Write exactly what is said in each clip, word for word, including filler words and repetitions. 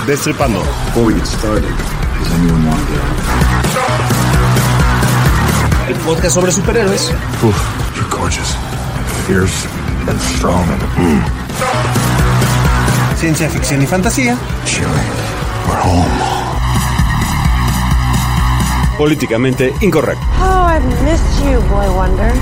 Destripando. Before we get started, does anyone want to get out? El podcast sobre superhéroes. Oof, you're gorgeous, fierce, and strong. Mm. Ciencia ficción y fantasía. Chilly, we're home. Políticamente incorrecto. Oh, I've missed you, Boy Wonder.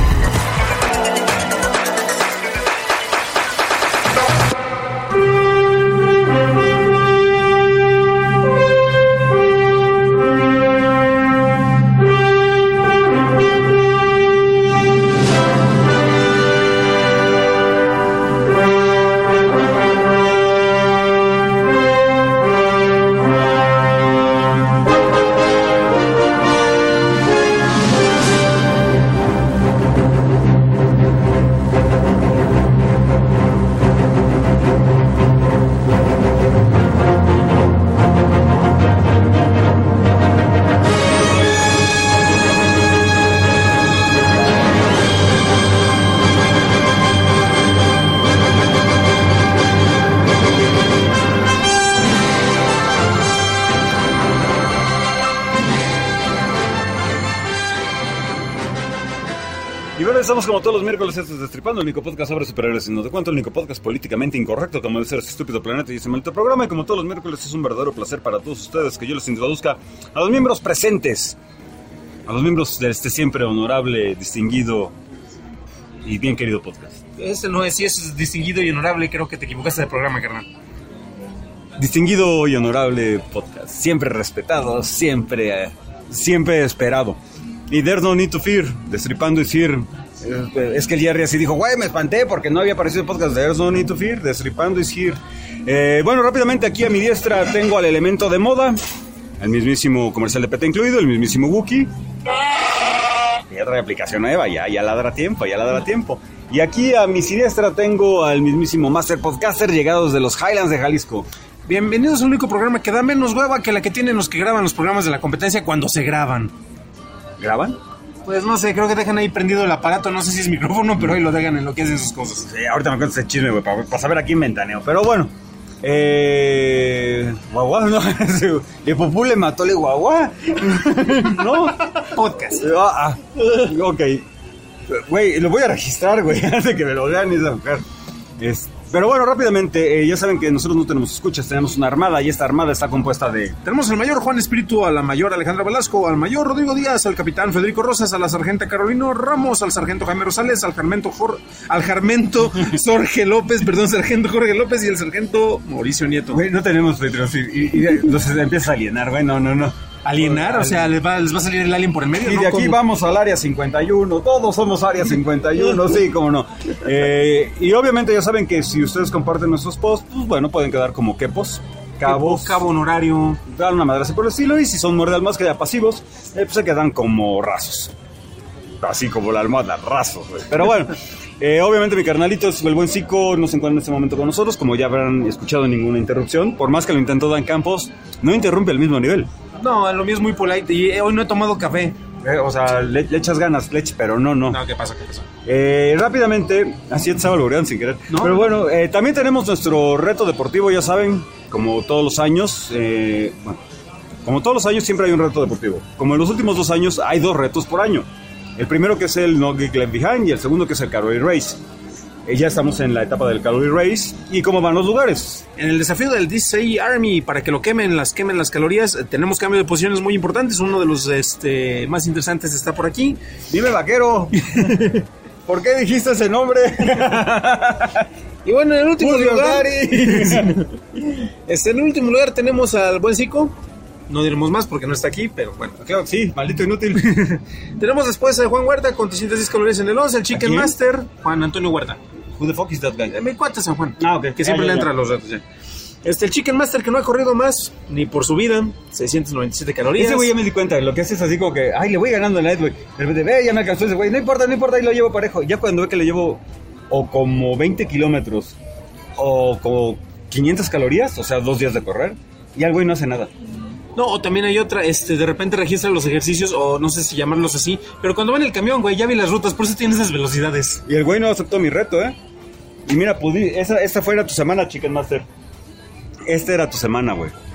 Estamos como todos los miércoles, esto es Destripando, el único podcast sobre superhéroes y no te cuento, el único podcast políticamente incorrecto como debe ser este estúpido planeta y ese maldito programa. Y como todos los miércoles es un verdadero placer para todos ustedes que yo les introduzca a los miembros presentes, a los miembros de este siempre honorable, distinguido y bien querido podcast. Ese no es, si es distinguido y honorable, creo que te equivocaste de programa, carnal. Distinguido y honorable podcast, siempre respetado, siempre, siempre esperado. Y there's no need to fear, Destripando is here. Es que el Jerry así dijo, güey, me espanté porque no había aparecido el podcast de There's No Need to Fear, Destripando is here. Eh, bueno, rápidamente aquí a mi diestra tengo al elemento de moda, el mismísimo comercial de P T incluido, el mismísimo Wookiee. Y otra aplicación nueva, ya, ya ladra tiempo, ya ladra tiempo. Y aquí a mi siniestra tengo al mismísimo Master Podcaster llegados de los Highlands de Jalisco. Bienvenidos al único programa que da menos hueva que la que tienen los que graban los programas de la competencia cuando se graban. ¿Graban? Pues no sé, creo que dejan ahí prendido el aparato, no sé si es micrófono, pero ahí lo dejan en lo que hacen sus cosas. Sí, ahorita me cuentas el chisme, güey, para, para saber a quién ventaneo. Pero bueno, eh... Guagua, ¿no? El popú le mató el guagua. ¿No? Podcast. Ah, ah, ok. Güey, lo voy a registrar, güey, antes de que me lo vean esa mujer. Es... Pero bueno, rápidamente, eh, ya saben que nosotros no tenemos escuchas, tenemos una armada y esta armada está compuesta de... Tenemos al mayor Juan Espíritu, a la mayor Alejandra Velasco, al mayor Rodrigo Díaz, al capitán Federico Rosas, a la sargenta Carolina Ramos, al sargento Jaime Rosales, al sargento Jor... al sargento Jorge López, perdón, sargento Jorge López y el sargento Mauricio Nieto. Güey, no tenemos Patreon, y, y, y entonces empieza a alienar, güey, no, no, no. Alienar, o sea, les va, les va a salir el alien por el medio, y ¿no? de aquí ¿Cómo? Vamos al área cincuenta y uno, todos somos área cincuenta y uno, sí, cómo no. Eh, y obviamente ya saben que si ustedes comparten nuestros posts, pues bueno, pueden quedar como quepos, cabos, cabo honorario, dan una madre así por el estilo, y si son muerde al más que ya pasivos, eh, pues se quedan como rasos. Así como la almohada, rasos, güey. Pero bueno, eh, obviamente mi carnalito, el buen Zico, no se encuentra en este momento con nosotros, como ya habrán escuchado ninguna interrupción. Por más que lo intentó Dan Campos, no interrumpe al mismo nivel. No, lo mío es muy polite y hoy no he tomado café. Eh, o sea, le, le echas ganas, leche, pero no, no. No, ¿qué pasa? ¿Qué pasa? Eh, rápidamente, así estaba alboreando sin querer. ¿No? Pero bueno, eh, también tenemos nuestro reto deportivo, ya saben, como todos los años. Eh, bueno, como todos los años siempre hay un reto deportivo. Como en los últimos dos años hay dos retos por año. El primero que es el No Geek Left Behind y el segundo que es el Calorie Race. Eh, ya estamos en la etapa del Calorie Race. ¿Y cómo van los lugares? En el desafío del D C Army, para que lo quemen, las quemen las calorías, eh, tenemos cambio de posiciones muy importantes. Uno de los este, más interesantes está por aquí. Dime, vaquero. ¿Por qué dijiste ese nombre? Y bueno, en el último Julio lugar... Gary. este, en el último lugar tenemos al buen Zico. No diremos más porque no está aquí, pero bueno. Claro, sí, maldito inútil. Tenemos después a Juan Huerta con trescientas diez calorías en el once, el Chicken Master, Juan Antonio Huerta. Who the fuck is that guy? Eh, Mi cuate San Juan. Ah, ok. Que siempre ah, le ya, entra ya. a los retos ya. Este, el Chicken Master que no ha corrido más, ni por su vida, seiscientas noventa y siete calorías. Ese güey ya me di cuenta, lo que hace es así como que, ay, le voy ganando en la net, güey. De repente, ve, ya me alcanzó ese güey, no importa, no importa, y lo llevo parejo. Ya cuando ve que le llevo o como veinte kilómetros o como quinientas calorías, o sea, dos días de correr, y el güey no hace nada. No, o también hay otra, este, de repente registra los ejercicios, o no sé si llamarlos así, pero cuando va en el camión, güey, ya vi las rutas, por eso tiene esas velocidades. Y el güey no aceptó mi reto, ¿eh? Y mira, pudi- esa, esta fuera tu semana, Chicken Master. Esta era tu semana, güey.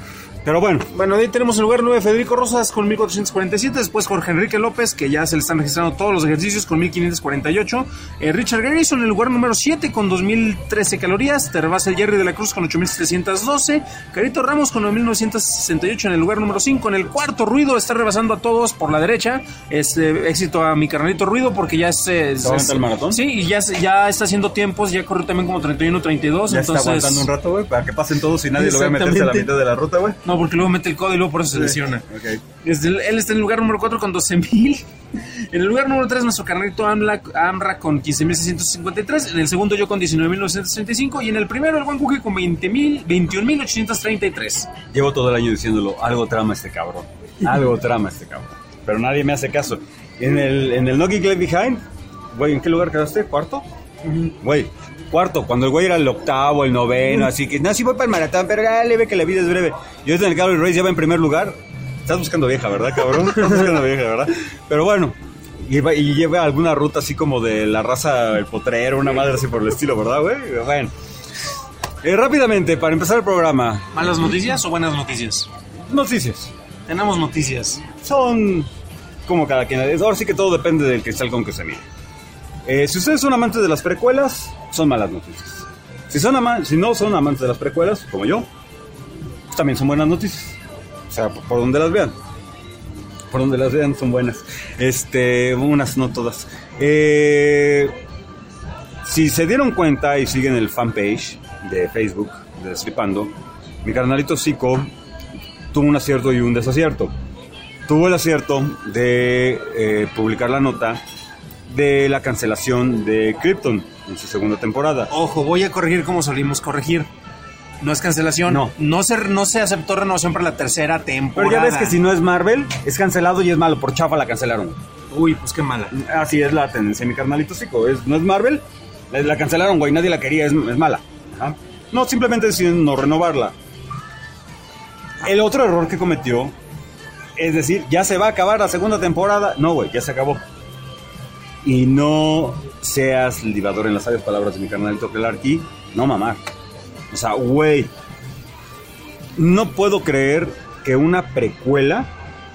Pero bueno, Bueno, de ahí tenemos el lugar nueve Federico Rosas con mil cuatrocientos cuarenta y siete, después Jorge Enrique López, que ya se le están registrando todos los ejercicios con mil quinientos cuarenta y ocho, eh, Richard Garrison en el lugar número siete con dos mil trece calorías, te rebasa el Jerry de la Cruz con ocho mil setecientos doce, Carito Ramos con nueve mil novecientos sesenta y ocho en el lugar número cinco, en el cuarto Ruido está rebasando a todos por la derecha, este, éxito a mi carnalito Ruido porque ya es, es, ¿Se aguanta el maratón? Sí, y ya, ya está haciendo tiempos, ya corrió también como treinta y uno, treinta y dos, ya entonces... está aguantando un rato, güey, para que pasen todos y nadie lo vea meterse a la Exactamente. mitad de la ruta, güey. No, porque luego mete el codo y luego por eso se lesiona. Ok. Desde el- él está en el lugar número cuatro con doce mil. En el lugar número tres, nuestro carnalito Amla, Amra con quince mil seiscientos cincuenta y tres. En el segundo, yo con diecinueve mil novecientos treinta y cinco. Y en el primero, el buen Cuque con veinte mil, veintiún mil ochocientos treinta y tres. Llevo todo el año diciéndolo, algo trama este cabrón. Algo trama este cabrón. Pero nadie me hace caso. En el, en el No Geek Left Behind, güey, ¿en qué lugar quedaste? ¿Cuarto? Güey, cuarto, cuando el güey era el octavo, el noveno, así que, no, sí voy para el maratón, pero dale, ve que la vida es breve. Y ahorita en el Calorie Race ya va en primer lugar. Estás buscando vieja, ¿verdad, cabrón? Estás buscando vieja, ¿verdad? Pero bueno, y, va- y lleva alguna ruta así como de la raza, el potrero, una madre así por el estilo, ¿verdad, güey? Bueno. Eh, rápidamente, para empezar el programa, ¿Malas noticias o buenas noticias? noticias. Tenemos noticias. Son como cada quien. Ahora sí que todo depende del cristal con que se mire. Eh, si ustedes son amantes de las precuelas, son malas noticias. Si, son ama- si no son amantes de las precuelas, como yo, pues también son buenas noticias. O sea, por, por donde las vean. Por donde las vean son buenas. Este, unas, no todas. Eh, si se dieron cuenta y siguen el fanpage de Facebook de Destripando, mi carnalito Zico tuvo un acierto y un desacierto. Tuvo el acierto de eh, publicar la nota de la cancelación de Krypton en su segunda temporada. Ojo, voy a corregir como solimos corregir. No es cancelación. No. No se, no se aceptó renovación para la tercera temporada. Pero ya ves que si no es Marvel, es cancelado y es malo. Por chafa la cancelaron. Uy, pues qué mala. Así es la tendencia, mi carnalito Zico. Es, no es Marvel, la, la cancelaron, güey. Nadie la quería, es, es mala. Ajá. No, simplemente deciden no renovarla. El otro error que cometió es decir, ya se va a acabar la segunda temporada. No, güey, ya se acabó. Y no seas libador en las sabias palabras de mi carnalito Clarky. No mamar. O sea, güey, no puedo creer que una precuela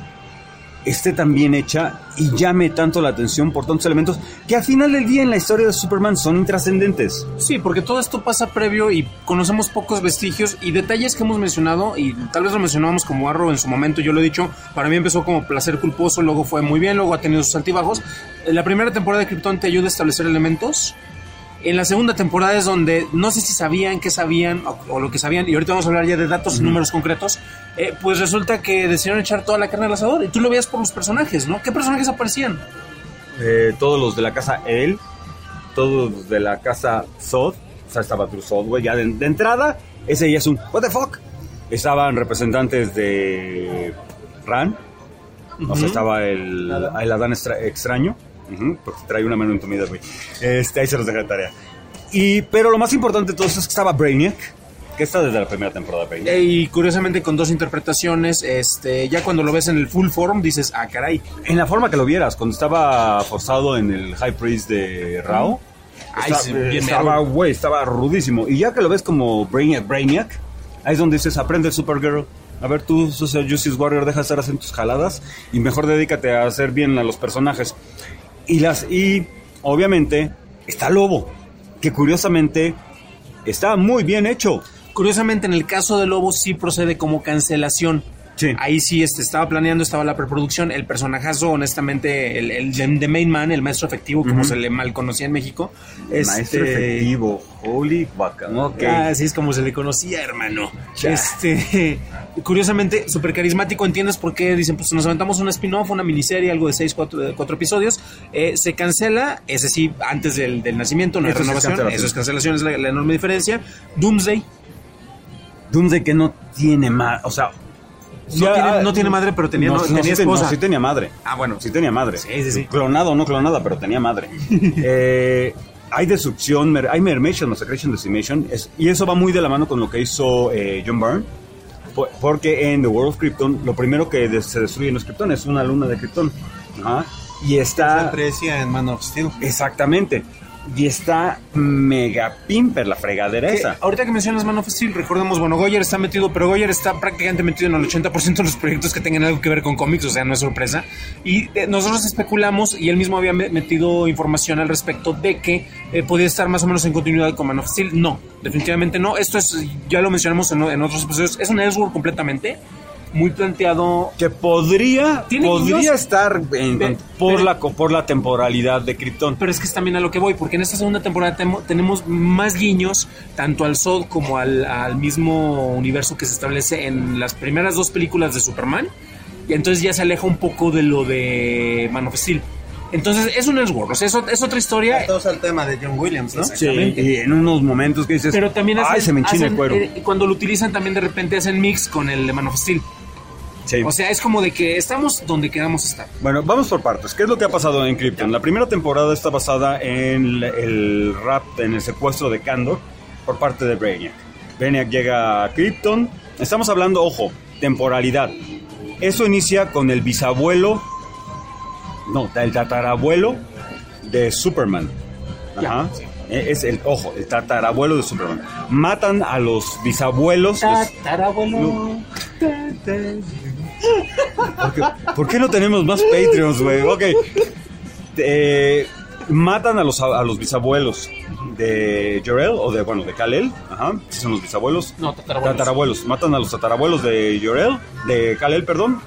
esté tan bien hecha y llame tanto la atención por tantos elementos que al final del día en la historia de Superman son intrascendentes. Sí, porque todo esto pasa previo y conocemos pocos vestigios y detalles que hemos mencionado, y tal vez lo mencionábamos como Arrow en su momento, yo lo he dicho, para mí empezó como placer culposo, luego fue muy bien, luego ha tenido sus altibajos. La primera temporada de Krypton te ayuda a establecer elementos. En la segunda temporada es donde no sé si sabían, qué sabían o, o lo que sabían, y ahorita vamos a hablar ya de datos y uh-huh. números concretos. Eh, pues resulta que decidieron echar toda la carne al asador y tú lo veías por los personajes, ¿no? ¿Qué personajes aparecían? Eh, todos los de la casa El, todos los de la casa Zod, o sea, estaba True Zod, güey, ya de, de entrada, ese ya es un what the fuck. Estaban representantes de Ran, uh-huh. o sea, estaba el, el Adán extra, extraño. Uh-huh, porque trae una mano entumida, güey. Este, ahí se los deja de tarea. Y, pero lo más importante de todo eso es que estaba Brainiac, que está desde la primera temporada de Brainiac. Y curiosamente con dos interpretaciones, este, ya cuando lo ves en el full form dices, ah, caray. En la forma que lo vieras, cuando estaba forzado en el High Priest de Rao, Ay, estaba, sí, bien estaba, güey, estaba rudísimo. Y ya que lo ves como Brainiac, Brainiac, ahí es donde dices, aprende Supergirl. A ver, tú, Social Justice Warrior, deja de estar haciendo tus jaladas y mejor dedícate a hacer bien a los personajes. Y, las, y obviamente está Lobo, que curiosamente está muy bien hecho. Curiosamente en el caso de Lobo sí procede como cancelación. Sí. Ahí sí este, estaba planeando, estaba la preproducción. El personajazo, honestamente, el, el, el de main man, el maestro efectivo, como uh-huh. se le mal conocía en México. Maestro este... efectivo, holy bacán. Okay. Ah, así es como se le conocía, hermano. Ya. Este, curiosamente, súper carismático. ¿Entiendes por qué? Dicen, pues nos aventamos un spin-off, una miniserie, algo de seis, cuatro, cuatro episodios. Eh, se cancela, ese sí, antes del, del nacimiento, no hay renovación. Es eso es cancelación, es la, la enorme diferencia. Doomsday. Doomsday que no tiene más, o sea... No, ya, tiene, no tiene madre, pero tenía, no, no, tenía sí, esposa. No, sí tenía madre. Ah, bueno. Sí tenía madre. Sí, sí, sí. Clonado o no clonada, pero tenía madre. eh, hay destrucción, hay Mermation, Massacration, Decimation, es, y eso va muy de la mano con lo que hizo eh, John Byrne, por, porque en The World of Krypton, lo primero que de, se destruye no es Krypton, es una luna de Krypton. Ajá. Y está... Se aprecia en Man of Steel. Exactamente. Y está mega pimper la fregadera Que esa. ahorita que mencionas Man of Steel, recordemos, bueno, Goyer está metido, pero Goyer está prácticamente metido en el ochenta por ciento de los proyectos que tengan algo que ver con cómics, o sea, no es sorpresa. Y eh, nosotros especulamos, y él mismo había metido información al respecto de que eh, podía estar más o menos en continuidad con Man of Steel. No, definitivamente no. Esto es, ya lo mencionamos en, en otros episodios, es un Elseworld completamente. Muy planteado. Que podría, podría guiños estar en- de- por, de- la, por la temporalidad de Krypton. Pero es que es también a lo que voy, porque en esta segunda temporada temo- tenemos más guiños, tanto al S O D como al, al mismo universo que se establece en las primeras dos películas de Superman. Y entonces ya se aleja un poco de lo de Man of Steel. Entonces es un Elseworld, o sea, es, ot- es otra historia. Todo es el tema de John Williams, ¿no? Sí, y en unos momentos que dices, Pero también hacen, ay, se me enchina el hacen, cuero. eh, cuando lo utilizan también de repente hacen mix con el de Man of Steel. Sí. O sea, es como de que estamos donde queramos estar. Bueno, vamos por partes. ¿Qué es lo que ha pasado en Krypton? La primera temporada está basada en el rap, en el secuestro de Kandor por parte de Brainiac. Brainiac llega a Krypton. Estamos hablando, ojo, temporalidad. Eso inicia con el bisabuelo, no, el tatarabuelo de Superman. Ajá. Eh, Es el, ojo, el tatarabuelo de Superman. Matan a los bisabuelos. los- Tatarabuelo. ¿Por qué, por qué no tenemos más Patreons, güey? Ok. Eh, matan a los, a los bisabuelos de Jor-El, o de, bueno, de Kal-El. Ajá, sí son los bisabuelos. No, tatarabuelos. Tatarabuelos. Matan a los tatarabuelos de Jor-El, de Kal-El, perdón.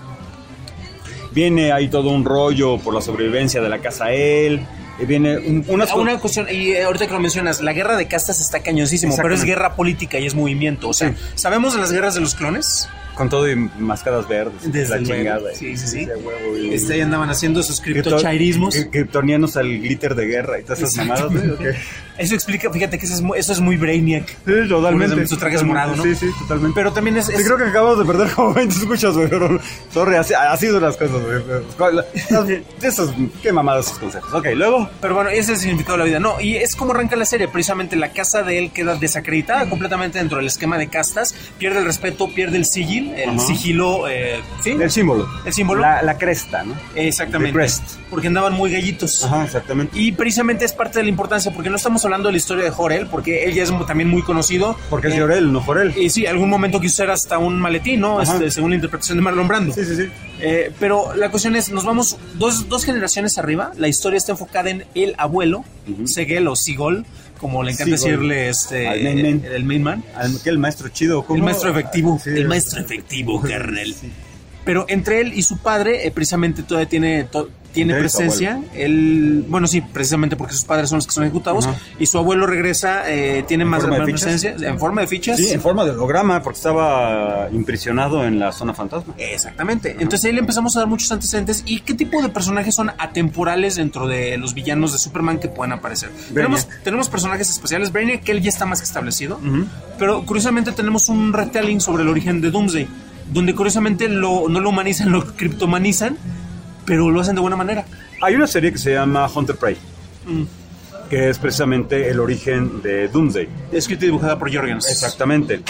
Viene ahí todo un rollo por la sobrevivencia de la casa él. Y viene un- unas... Una cuestión, y eh, ahorita que lo mencionas, la guerra de castas está cañosísimo, pero es Exactamente. guerra política y es movimiento. O sea, Sí. ¿sabemos de las guerras de los clones? Con todo y máscaras verdes. Desde la luego. chingada. Sí, sí, sí. De huevo, y- Este, ahí andaban haciendo sus Krypton- criptochairismos. kri- Kryptonianos al glitter de guerra y todas esas mamadas, güey. Ok. Eso explica, fíjate que eso es muy, eso es muy Brainiac. Sí, totalmente. Su traje es morado, ¿no? Sí, sí, totalmente. Pero también es... Sí, es- creo que acabamos de perder como veinte escuchas, güey. pero- Sorry, así, así son las cosas, güey. pero- Esos, qué mamadas esos consejos. Ok, luego. Pero bueno, ese es el significado de la vida. No, y es como arranca la serie. Precisamente la casa de él queda desacreditada completamente dentro del esquema de castas. Pierde el respeto, pierde el sigil, el Ajá. sigilo, eh, ¿sí? El símbolo. El símbolo. La, la cresta, ¿no? Exactamente. The crest. Porque andaban muy gallitos. Ajá, exactamente. Y precisamente es parte de la importancia, porque no estamos hablando de la historia de Jor-El, porque él ya es mu- también muy conocido. Porque es Eh, Jor-El, no Jor-El. Y sí, algún momento quiso ser hasta un maletín, ¿no? Ajá. Este, según la interpretación de Marlon Brando. Sí, sí, sí. Eh, pero la cuestión es, nos vamos dos, dos generaciones arriba. La historia está enfocada en el abuelo, Segel o Sigol, como le encanta Sigol. decirle este, Al main man. el main man. Al- que el maestro chido. ¿cómo? El maestro efectivo. Sí, el maestro efectivo, carnal. Pero entre él y su padre, eh, precisamente todavía tiene, to- tiene Entre él y su presencia. Él, bueno, sí, precisamente porque sus padres son los que son ejecutados. Ajá. Y su abuelo regresa, eh, tiene más, forma de más fichas? presencia. En forma de fichas. Sí, en forma de holograma, porque estaba impresionado en la zona fantasma. Exactamente. Entonces ahí le empezamos a dar muchos antecedentes. ¿Y qué tipo de personajes son atemporales dentro de los villanos de Superman que puedan aparecer? Tenemos, tenemos personajes especiales. Brainiac, que él ya está más que establecido. Pero curiosamente tenemos un retelling sobre el origen de Doomsday, donde curiosamente lo, no lo humanizan, lo criptomanizan, pero lo hacen de buena manera. Hay una serie que se llama Hunter Prey, Mm. que es precisamente el origen de Doomsday. Escrita y dibujada por Jorgens. Exactamente.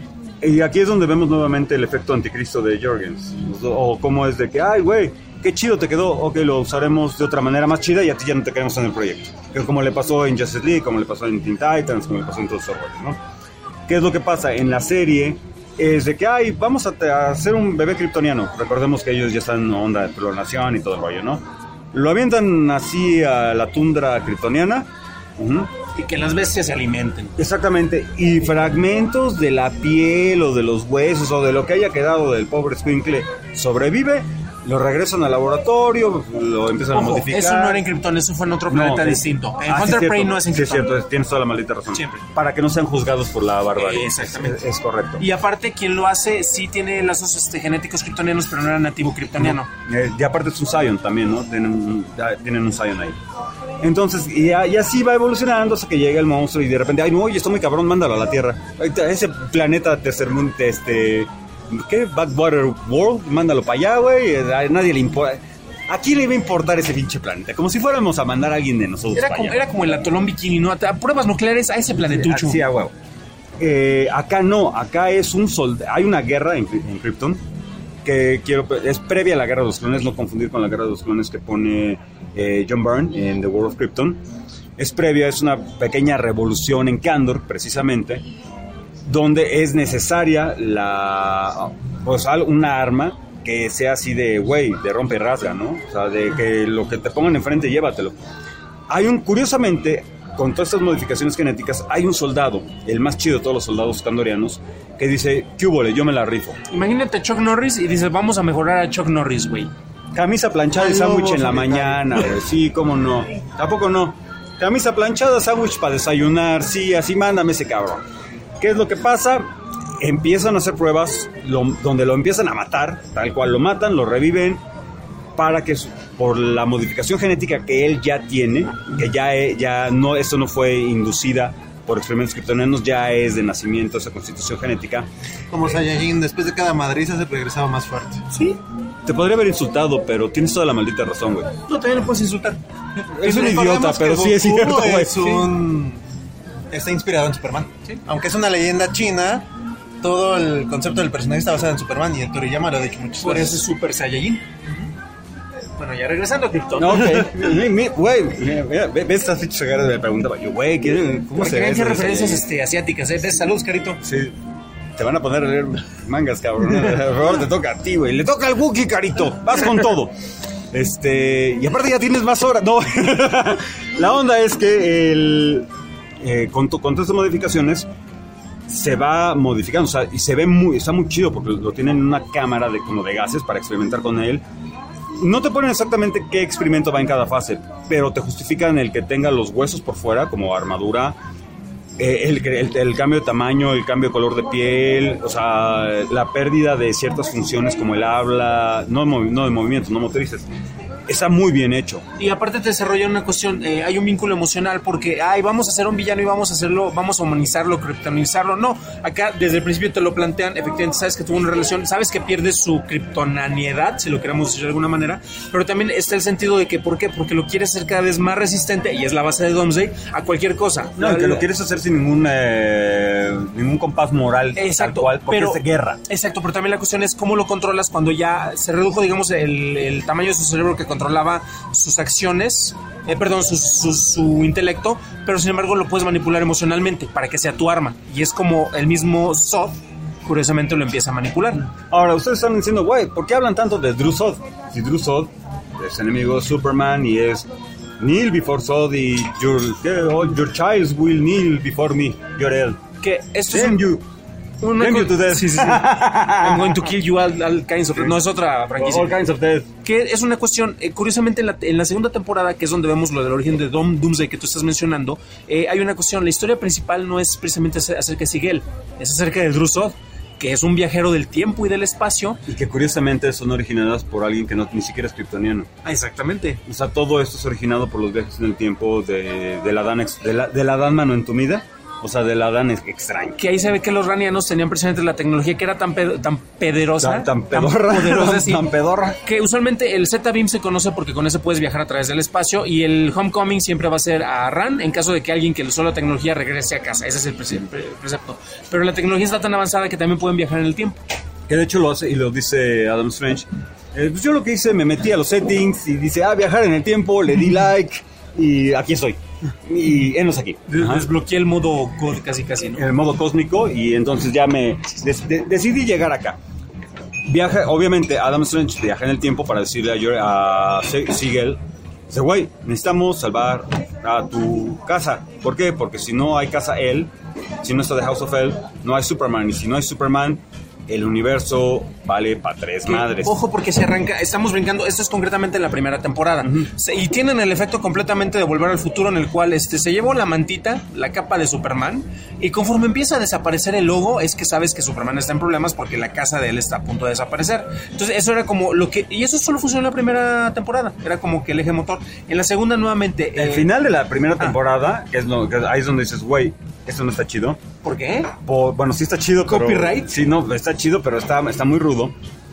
Y aquí es donde vemos nuevamente el efecto anticristo de Jorgens. O cómo es de que, ay, güey, qué chido te quedó. Ok, lo usaremos de otra manera más chida y a ti ya no te queremos en el proyecto. Que es como le pasó en Justice League, como le pasó en Teen Titans, como le pasó en todos esos rollos, ¿no? ¿Qué es lo que pasa? En la serie es de que, ay, vamos a, te- a hacer un bebé kryptoniano. Recordemos que ellos ya están en onda de clonación y todo el rollo, ¿no? Lo avientan así a la tundra kryptoniana. Ujú. Y que las bestias se alimenten. Exactamente, y fragmentos de la piel o de los huesos o de lo que haya quedado del pobre Squinkle sobrevive, lo regresan al laboratorio, lo empiezan a Ojo, modificar. eso no era en Krypton, eso fue en otro No, planeta es- distinto. En Ah, sí, Hunter cierto. Prey no es en Sí, es Krypton. cierto, tienes toda la maldita razón. Siempre. Para que no sean juzgados por la barbarie. Exactamente. Es, es correcto. Y aparte, quien lo hace sí tiene lazos este, genéticos kryptonianos, pero no era nativo kryptoniano. Eh, y aparte es un Scion también, ¿no? Tienen, un- ya tienen un Scion ahí. Entonces, y, a- y así va evolucionando hasta que llega el monstruo y de repente, ay, no, oye, está muy cabrón, mándalo a la Tierra. Ahorita, ese planeta tercermundo, este, ¿qué? Backwater World, mándalo para allá, güey. A nadie le importa. ¿A quién le va a importar ese pinche planeta? Como si fuéramos a mandar a alguien de nosotros Era para como, allá. era como el atolón bikini, ¿no? A pruebas nucleares a ese planetucho. Sí, a huevo. Eh, acá no, acá es un soldado. Hay una guerra en, en Krypton que quiero, es previa a la guerra de los clones, no confundir con la guerra de los clones que pone eh, John Byrne en The World of Krypton. es previa, es una pequeña revolución en Kandor, precisamente, donde es necesaria la, pues, una arma que sea así de, güey, de rompe y rasga, ¿no? O sea, de que lo que te pongan enfrente, llévatelo. Hay un, curiosamente, con todas estas modificaciones genéticas, hay un soldado, el más chido de todos los soldados kandorianos, que dice, ¿qué hubole? Yo me la rifo. Imagínate a Chuck Norris y dices, vamos a mejorar a Chuck Norris, güey. Camisa planchada y sándwich en la mañana, güey. Sí, cómo no. Tampoco no. Camisa planchada, sándwich para desayunar. Sí, así mándame ese cabrón. ¿Qué es lo que pasa? Empiezan a hacer pruebas lo, donde lo empiezan a matar, tal cual lo matan, lo reviven, para que por la modificación genética que él ya tiene, que ya, ya no, esto no fue inducida por experimentos kryptonianos, ya es de nacimiento esa constitución genética. Como Saiyajin, después de cada madriza se regresaba más fuerte. Sí. Te podría haber insultado, pero tienes toda la maldita razón, güey. No, también lo puedes insultar. Es un idiota, pero sí es cierto, güey. Es un... Está inspirado en Superman. ¿Sí? Aunque es una leyenda china, todo el concepto del personaje está basado en Superman y el Toriyama lo ha dicho muchas Por veces. eso es Super Saiyajin. Bueno, ya regresando a Krypton. No, ok. Güey, ve estas fichas agarras, me preguntaba yo, güey, ¿cómo se ve? Hay referencias este, asiáticas, ¿eh? Saludos, carito. Sí. Te van a poner a leer mangas, cabrón. Por favor, te toca a ti, güey. Le toca al Wookiee, carito. Vas con todo. Este, y aparte ya tienes más horas. No. La onda es que el, eh, con, to, con todas estas modificaciones se va modificando, o sea, y se ve muy, está muy chido porque lo tienen en una cámara de, como de gases para experimentar con él. No te ponen exactamente qué experimento va en cada fase, pero te justifican el que tenga los huesos por fuera como armadura. Eh, el, el, el cambio de tamaño, el cambio de color de piel, o sea, la pérdida de ciertas funciones como el habla, no, no de movimientos, no motrices. Está muy bien hecho. Y aparte te desarrolla una cuestión, eh, hay un vínculo emocional porque, ay, vamos a hacer un villano y vamos a hacerlo, vamos a humanizarlo, kryptonizarlo. No, acá desde el principio te lo plantean, efectivamente sabes que tuvo una relación, sabes que pierde su kryptonaniedad, si lo queremos decir de alguna manera, pero también está el sentido de que, ¿por qué? Porque lo quieres hacer cada vez más resistente, y es la base de Doomsday, a cualquier cosa. No, la, que lo quieres hacer sin ningún, eh, ningún compás moral, exacto, tal cual, porque pero, es de guerra. Exacto, pero también la cuestión es cómo lo controlas cuando ya se redujo, digamos, el, el tamaño de su cerebro que controlaba sus acciones, eh, perdón, su, su, su intelecto, pero sin embargo lo puedes manipular emocionalmente para que sea tu arma. Y es como el mismo Zod, curiosamente, lo empieza a manipular. Ahora, ustedes están diciendo, güey, ¿por qué hablan tanto de Dru Zod? Si Dru Zod es enemigo de Superman y es kneel before Zod y your, your child will kneel before me, Jor-El. Que esto Damn es you. Una Damn you to death. Sí, sí, sí. I'm going to kill you all, all kinds of... No, es otra franquicia. All kinds of death. Que es una cuestión, eh, curiosamente en la, en la segunda temporada, que es donde vemos lo del origen de Dom, Doomsday que tú estás mencionando, eh, hay una cuestión, la historia principal no es precisamente acerca de Sigel, es acerca de Dru Zod, que es un viajero del tiempo y del espacio. Y que curiosamente son originadas por alguien que no, ni siquiera es kryptoniano. Ah, exactamente. O sea, todo esto es originado por los viajes en el tiempo de, de la Dan ex, de la, de la Dan mano entumida. O sea, de la Dan extraña. Que ahí se ve que los ranianos tenían precisamente la tecnología que era tan, pe- tan pederosa, tan, tan pedorra, tan poderosa, sí, tan pedorra, que usualmente el Z-Beam se conoce porque con ese puedes viajar a través del espacio, y el Homecoming siempre va a ser a Ran en caso de que alguien que le usó la tecnología regrese a casa. Ese es el precepto. Pero la tecnología está tan avanzada que también pueden viajar en el tiempo. Que de hecho lo hace y lo dice Adam Strange. Eh, pues yo lo que hice, me metí a los settings y dice, ah, viajar en el tiempo, le di like y aquí estoy. Y enos aquí. Ajá. Desbloqueé el modo God casi casi, ¿no? El modo cósmico, y entonces ya me des, de, decidí llegar acá. Viaja, obviamente Adam Strange viaja en el tiempo para decirle a, a Sigel, dice, güey, necesitamos salvar a tu casa. ¿Por qué? Porque si no hay casa él, si no está The House of El, no hay Superman, y si no hay Superman, el universo vale para tres madres. Ojo, porque se arranca, estamos brincando, esto es concretamente en la primera temporada, uh-huh. se, y tienen el efecto completamente de Volver al Futuro, en el cual este, se llevó la mantita, la capa de Superman, y conforme empieza a desaparecer el logo, es que sabes que Superman está en problemas porque la casa de él está a punto de desaparecer. Entonces eso era como lo que, y eso solo funcionó en la primera temporada, era como que el eje motor. En la segunda nuevamente... El eh, final de la primera temporada, ah. que es lo, que ahí es donde dices, güey, esto no está chido. ¿Por qué? Por, bueno, sí está chido, pero... ¿Copyright? Sí, no, está chido, pero está, está muy rudo.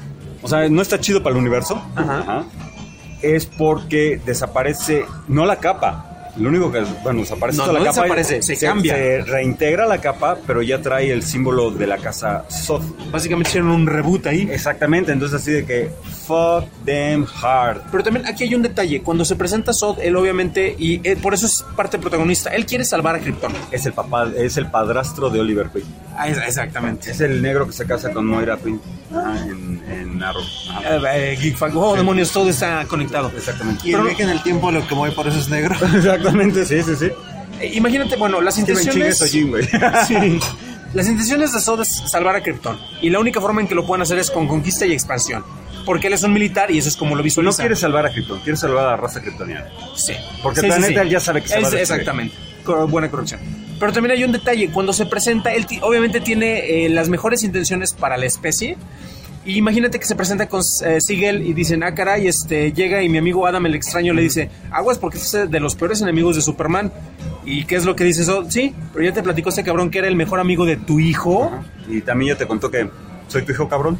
O sea, no está chido para el universo. Ajá. Ajá. Es porque desaparece, no la capa, Lo único que, bueno, desaparece No, toda no la capa. desaparece, se cambia. Se reintegra la capa, pero ya trae el símbolo de la casa Zod. Básicamente hicieron un reboot ahí. Exactamente, entonces así de que fuck them hard. Pero también aquí hay un detalle. Cuando se presenta Zod, él obviamente, y eh, por eso es parte protagonista, él quiere salvar a Krypton. Es el papá, es el padrastro de Oliver Queen. Ah, es- exactamente. Es el negro que se casa con Moira Queen ah, en, en Arrow. Ajá. Eh, eh, Geek Fact. Oh, demonios, todo está conectado. Exactamente. Y el Pero- viaje en el tiempo lo que mueve por eso es negro. Exactamente, sí, sí, sí. Eh, imagínate, bueno, las Steven Ching intenciones... es Ojin, güey. Sí. Las intenciones de Zod es salvar a Krypton. Y la única forma en que lo pueden hacer es con conquista y expansión. Porque él es un militar y eso es como lo No visualiza. quiere salvar a Krypton, quiere salvar a la raza kryptoniana. Sí. Porque Sí, el sí, planeta sí. ya sabe que se Él- va a destruir. Exactamente. Cor- buena corrección. Pero también hay un detalle. Cuando se presenta, él ti- obviamente tiene eh, las mejores intenciones para la especie. Y imagínate que se presenta con eh, Sigel y dicen, ah, caray, este, llega y mi amigo Adam el extraño le dice, aguas porque este es de los peores enemigos de Superman. ¿Y qué es lo que dice eso? Sí, pero ya te platicó este cabrón que era el mejor amigo de tu hijo. Y también ya te contó que soy tu hijo, cabrón.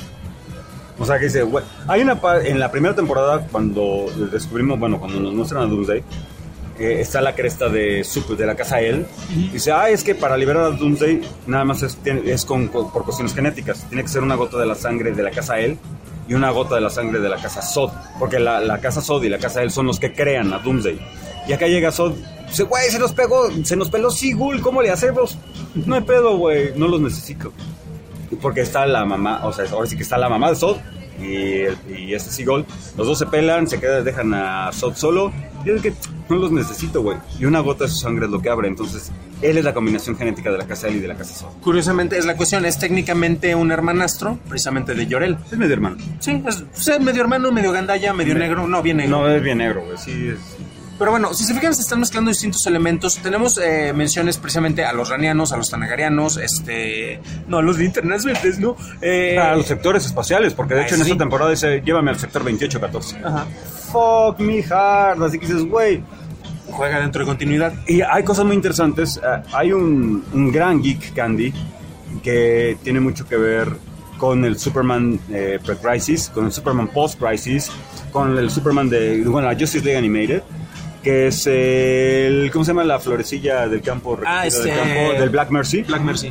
O sea, que dice, güey, hay una pa- en la primera temporada cuando descubrimos, bueno, cuando nos muestran a Doomsday, eh, está la cresta de, Super- de la casa El. Dice, ah, es que para liberar a Doomsday nada más es, tiene- es con, con- por cuestiones genéticas. Tiene que ser una gota de la sangre de la casa El y una gota de la sangre de la casa Zod. Porque la, la casa Zod y la casa El son los que crean a Doomsday. Y acá llega Zod, dice, güey, se nos pegó, se nos peló Sigul, ¿cómo le hacemos? No hay pedo, güey, no los necesito. Porque está la mamá, o sea, ahora sí que está la mamá de Zod y, y este Seagull. Los dos se pelan, se quedan, dejan a Zod solo. Y es que no los necesito, güey. Y una gota de su sangre es lo que abre. Entonces, él es la combinación genética de la casa L y de la casa Zod. Curiosamente es la cuestión, es técnicamente un hermanastro, precisamente de Jor-El. Es medio hermano. Sí, es, es medio hermano, medio gandalla, medio negro, no, bien negro. No, es bien negro, güey. Sí, es. Pero bueno, si se fijan, se están mezclando distintos elementos. Tenemos eh, menciones precisamente a los ranianos, a los tanagarianos, este... No, a los linternas verdes, ¿no? Eh, A los sectores espaciales, porque de ah, hecho en sí. esta temporada dice, llévame al sector veintiocho catorce. Ajá. Fuck me hard. Así que dices, güey. Juega dentro de continuidad. Y hay cosas muy interesantes. Uh, hay un, un gran geek candy que tiene mucho que ver con el Superman eh, pre-crisis, con el Superman post-crisis, con el Superman de, bueno, la Justice League Animated, que es el, ¿cómo se llama? La florecilla del campo, Ah, recogida este- del campo, del Black Mercy. Black Mercy.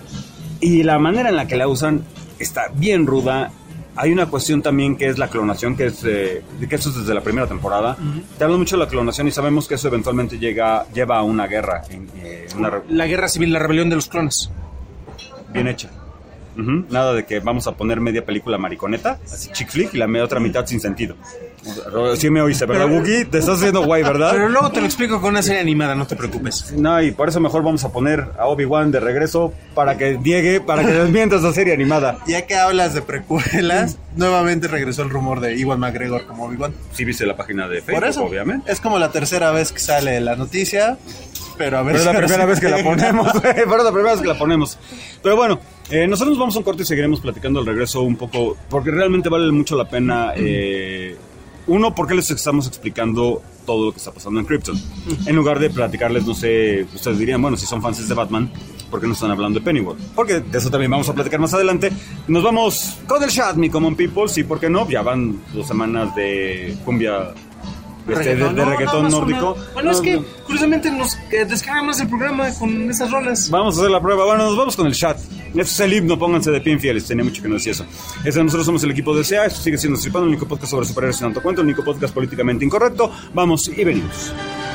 Y la manera en la que la usan está bien ruda. Hay una cuestión también que es la clonación, que es eh, que eso es desde la primera temporada. Te hablo mucho de la clonación y sabemos que eso eventualmente llega, lleva a una guerra, en, eh, una re- La guerra civil, la rebelión de los clones. bien hecha. Ujú. Nada de que vamos a poner media película mariconeta, así chick flick, y la media otra mitad sin sentido. O sea, sí me oíste, ¿verdad, Pero- Wookie? Te estás haciendo guay, ¿verdad? Pero luego te lo explico con una serie animada, no te preocupes. No, y por eso mejor vamos a poner a Obi-Wan de regreso para que llegue, para que desmienta esa serie animada. Ya que hablas de precuelas, nuevamente regresó el rumor de Ewan McGregor como Obi-Wan. Sí viste la página de Facebook, Por eso, obviamente. es como la tercera vez que sale la noticia, pero a ver Pero es si la ahora primera sí vez que la pega. ponemos, güey, pero es la primera vez que la ponemos. Pero bueno, eh, nosotros nos vamos a un corte y seguiremos platicando al regreso un poco, porque realmente vale mucho la pena. Eh, uno, porque les estamos explicando todo lo que está pasando en Krypton. En lugar de platicarles, no sé, ustedes dirían, bueno, si son fans de Batman, ¿por qué no están hablando de Pennyworth? Porque de eso también vamos a platicar más adelante. Nos vamos con el chat, mi common people, sí, ¿por qué no? Ya van dos semanas de cumbia, este, de, de No, reggaetón no, no, nórdico. no. Bueno, es No, que no. curiosamente nos eh, descargan más el programa con esas rolas. Vamos a hacer la prueba. Bueno, nos vamos con el chat. Esto es el himno, pónganse de pie infieles. Tenía mucho que no decir eso. Este, nosotros somos el equipo de S E A. Esto sigue siendo Stripando, el único podcast sobre superhéroes y tanto cuento, el único podcast políticamente incorrecto. Vamos y venimos.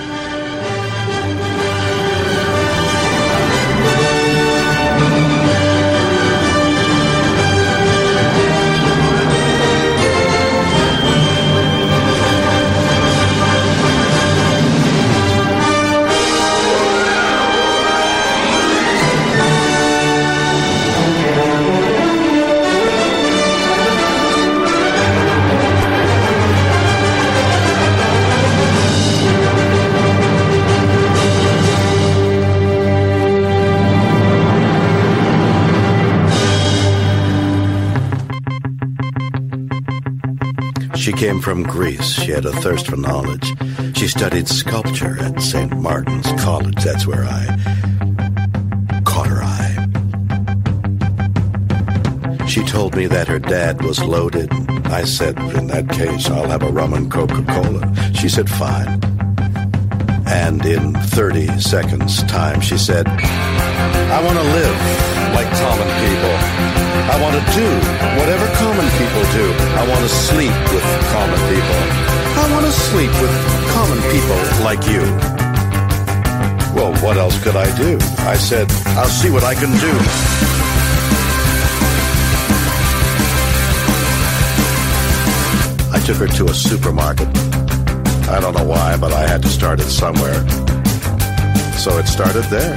She came from Greece. She had a thirst for knowledge. She studied sculpture at Saint Martin's College. That's where I caught her eye. She told me that her dad was loaded. I said, in that case, I'll have a rum and Coca-Cola. She said, fine. And in thirty seconds time, she said, I want to live like common people. I want to do whatever common people do. I want to sleep with common people. I want to sleep with common people like you. Well, what else could I do? I said, I'll see what I can do. I took her to a supermarket. I don't know why, but I had to start it somewhere. So it started there.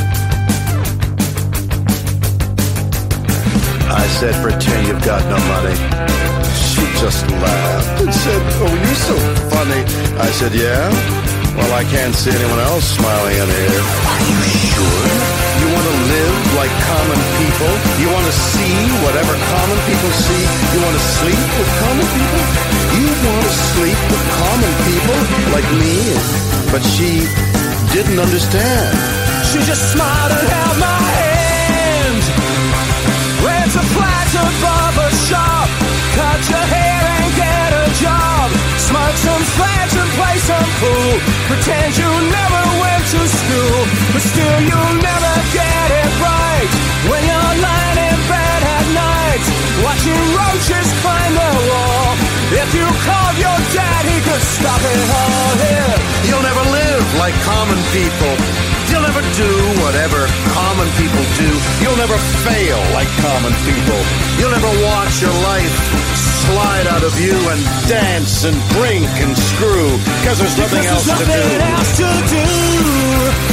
I said, pretend you've got no money. She just laughed and said, oh, you're so funny. I said, yeah? Well, I can't see anyone else smiling in here. Are you sure? You want to live like common people? You want to see whatever common people see? You want to sleep with common people? You want to sleep with common people like me? But she didn't understand. She just smiled and held my hand. Went to flat above a shop. Cut your hair and get a job. Smoke some fags and play some pool. Pretend you never went to school, but still you'll never get it right. When you're lying in bed at night, watching roaches climb the wall. If you called your dad, he could stop it all here. You'll never live like common people. You'll never do whatever common people do. You'll never fail like common people. You'll never watch your life slide out of you and dance and drink and screw, because there's nothing because else there's to nothing do. else to do.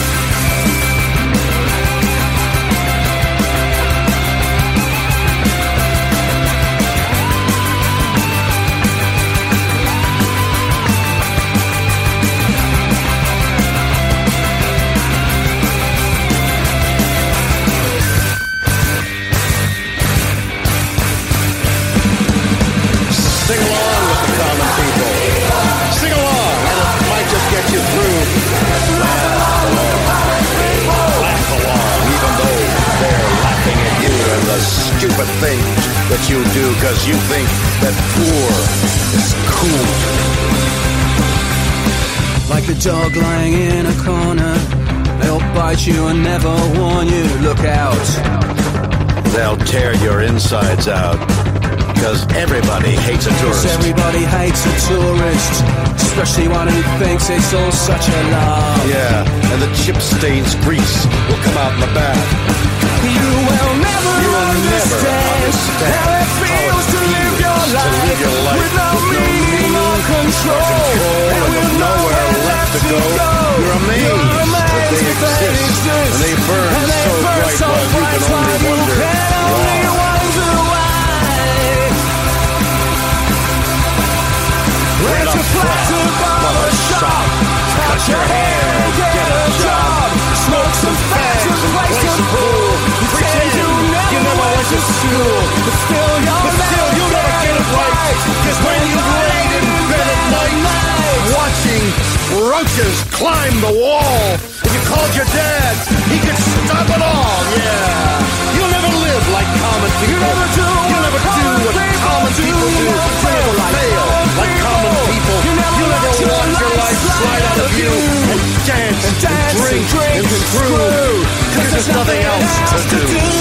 Sing along with the common people. Sing along, and it might just get you through. Laugh along. Laugh along, even though they're laughing at you and the stupid things that you do, because you think that poor is cool. Like the dog lying in a corner, they'll bite you and never warn you. Look out. They'll tear your insides out, because everybody hates a tourist. Everybody hates a tourist, especially one who thinks it's all such a lie. Yeah, and the chip stains grease will come out in the bath. You will never You will never understand, understand how it feels to live your to life, live your life with no with no meaning or control, control and and with nowhere left to go. You're amazed that they exist, and they burn and they so burn bright so while you bright can only while you wonder can only why. wonder why. Went to flat above a shop, cut your hair, get a job, smoke some fags and play some pool. Pretend you never went to school, but still you'll never get it right. Cause when you laid in bed at night, Watching roaches climb the wall. If you called your dad, he could stop it all. Yeah, you'll never live like common people. You never do You'll never do what common people do. You'll never fail like common people. You never You'll never let your watch your life life slide slide out of you and dance and dance drink and drink and and screw, screw, because there's nothing else to do.